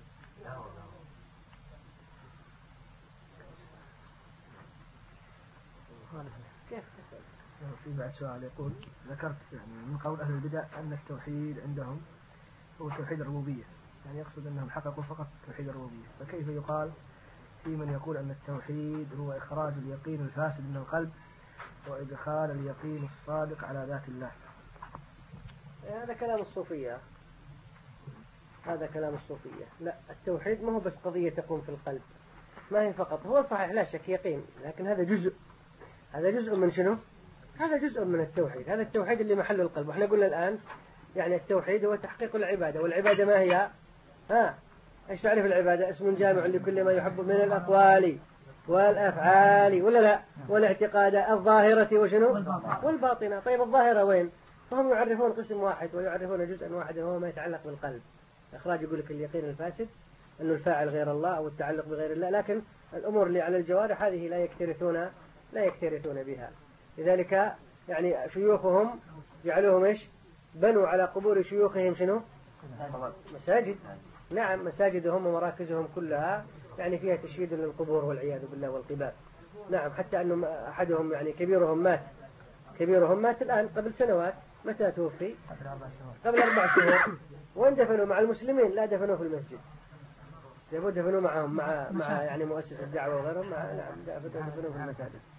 Speaker 1: كيف تسأل؟
Speaker 2: في بعد سؤال يقول ذكرت يعني من قول أهل البدع أن التوحيد عندهم هو توحيد الربوبية، يعني يقصد أنهم حققوا فقط توحيد الربوبية، فكيف يقال في من يقول أن التوحيد هو إخراج اليقين الفاسد من القلب وإدخال اليقين الصادق على ذات الله؟
Speaker 1: هذا كلام الصوفية. هذا كلام الصوفية. لا، التوحيد ما هو بس قضية تقوم في القلب، ما هي فقط. هو صحيح لا شك يقين، لكن هذا جزء. هذا جزء من شنو؟ هذا جزء من التوحيد. هذا التوحيد اللي محل القلب. وإحنا قلنا الآن يعني التوحيد هو تحقيق العبادة. والعبادة ما هي؟ ايش تعرف العبادة؟ اسم جامع لكل ما يحب من الأقوال والأفعال ولا لا؟ والاعتقادات الظاهرة وشنو؟ والباطنة. طيب الظاهرة وين؟ فهم يعرفون قسم واحد ويعرفون جزءا واحدا وهو ما يتعلق بالقلب. إخراج يقول لك اليقين الفاسد أنه الفاعل غير الله أو التعلق بغير الله، لكن الأمور اللي على الجوارح هذه لا يكترثون بها. لذلك يعني شيوخهم جعلوهم ايش؟ بنوا على قبور شيوخهم شنو؟ مساجد. نعم، مساجدهم ومراكزهم كلها يعني فيها تشييد للقبور والعياذ بالله والقباب. نعم، حتى أنه أحدهم يعني كبيرهم مات الآن قبل سنوات. متى توفي؟ قبل 4 شهور. وين دفنوا؟ مع المسلمين، لا دفنوا في المسجد. دفنوا معهم مع يعني مؤسس الدعوة وغيرهم. نعم، دفنوا في المساجد.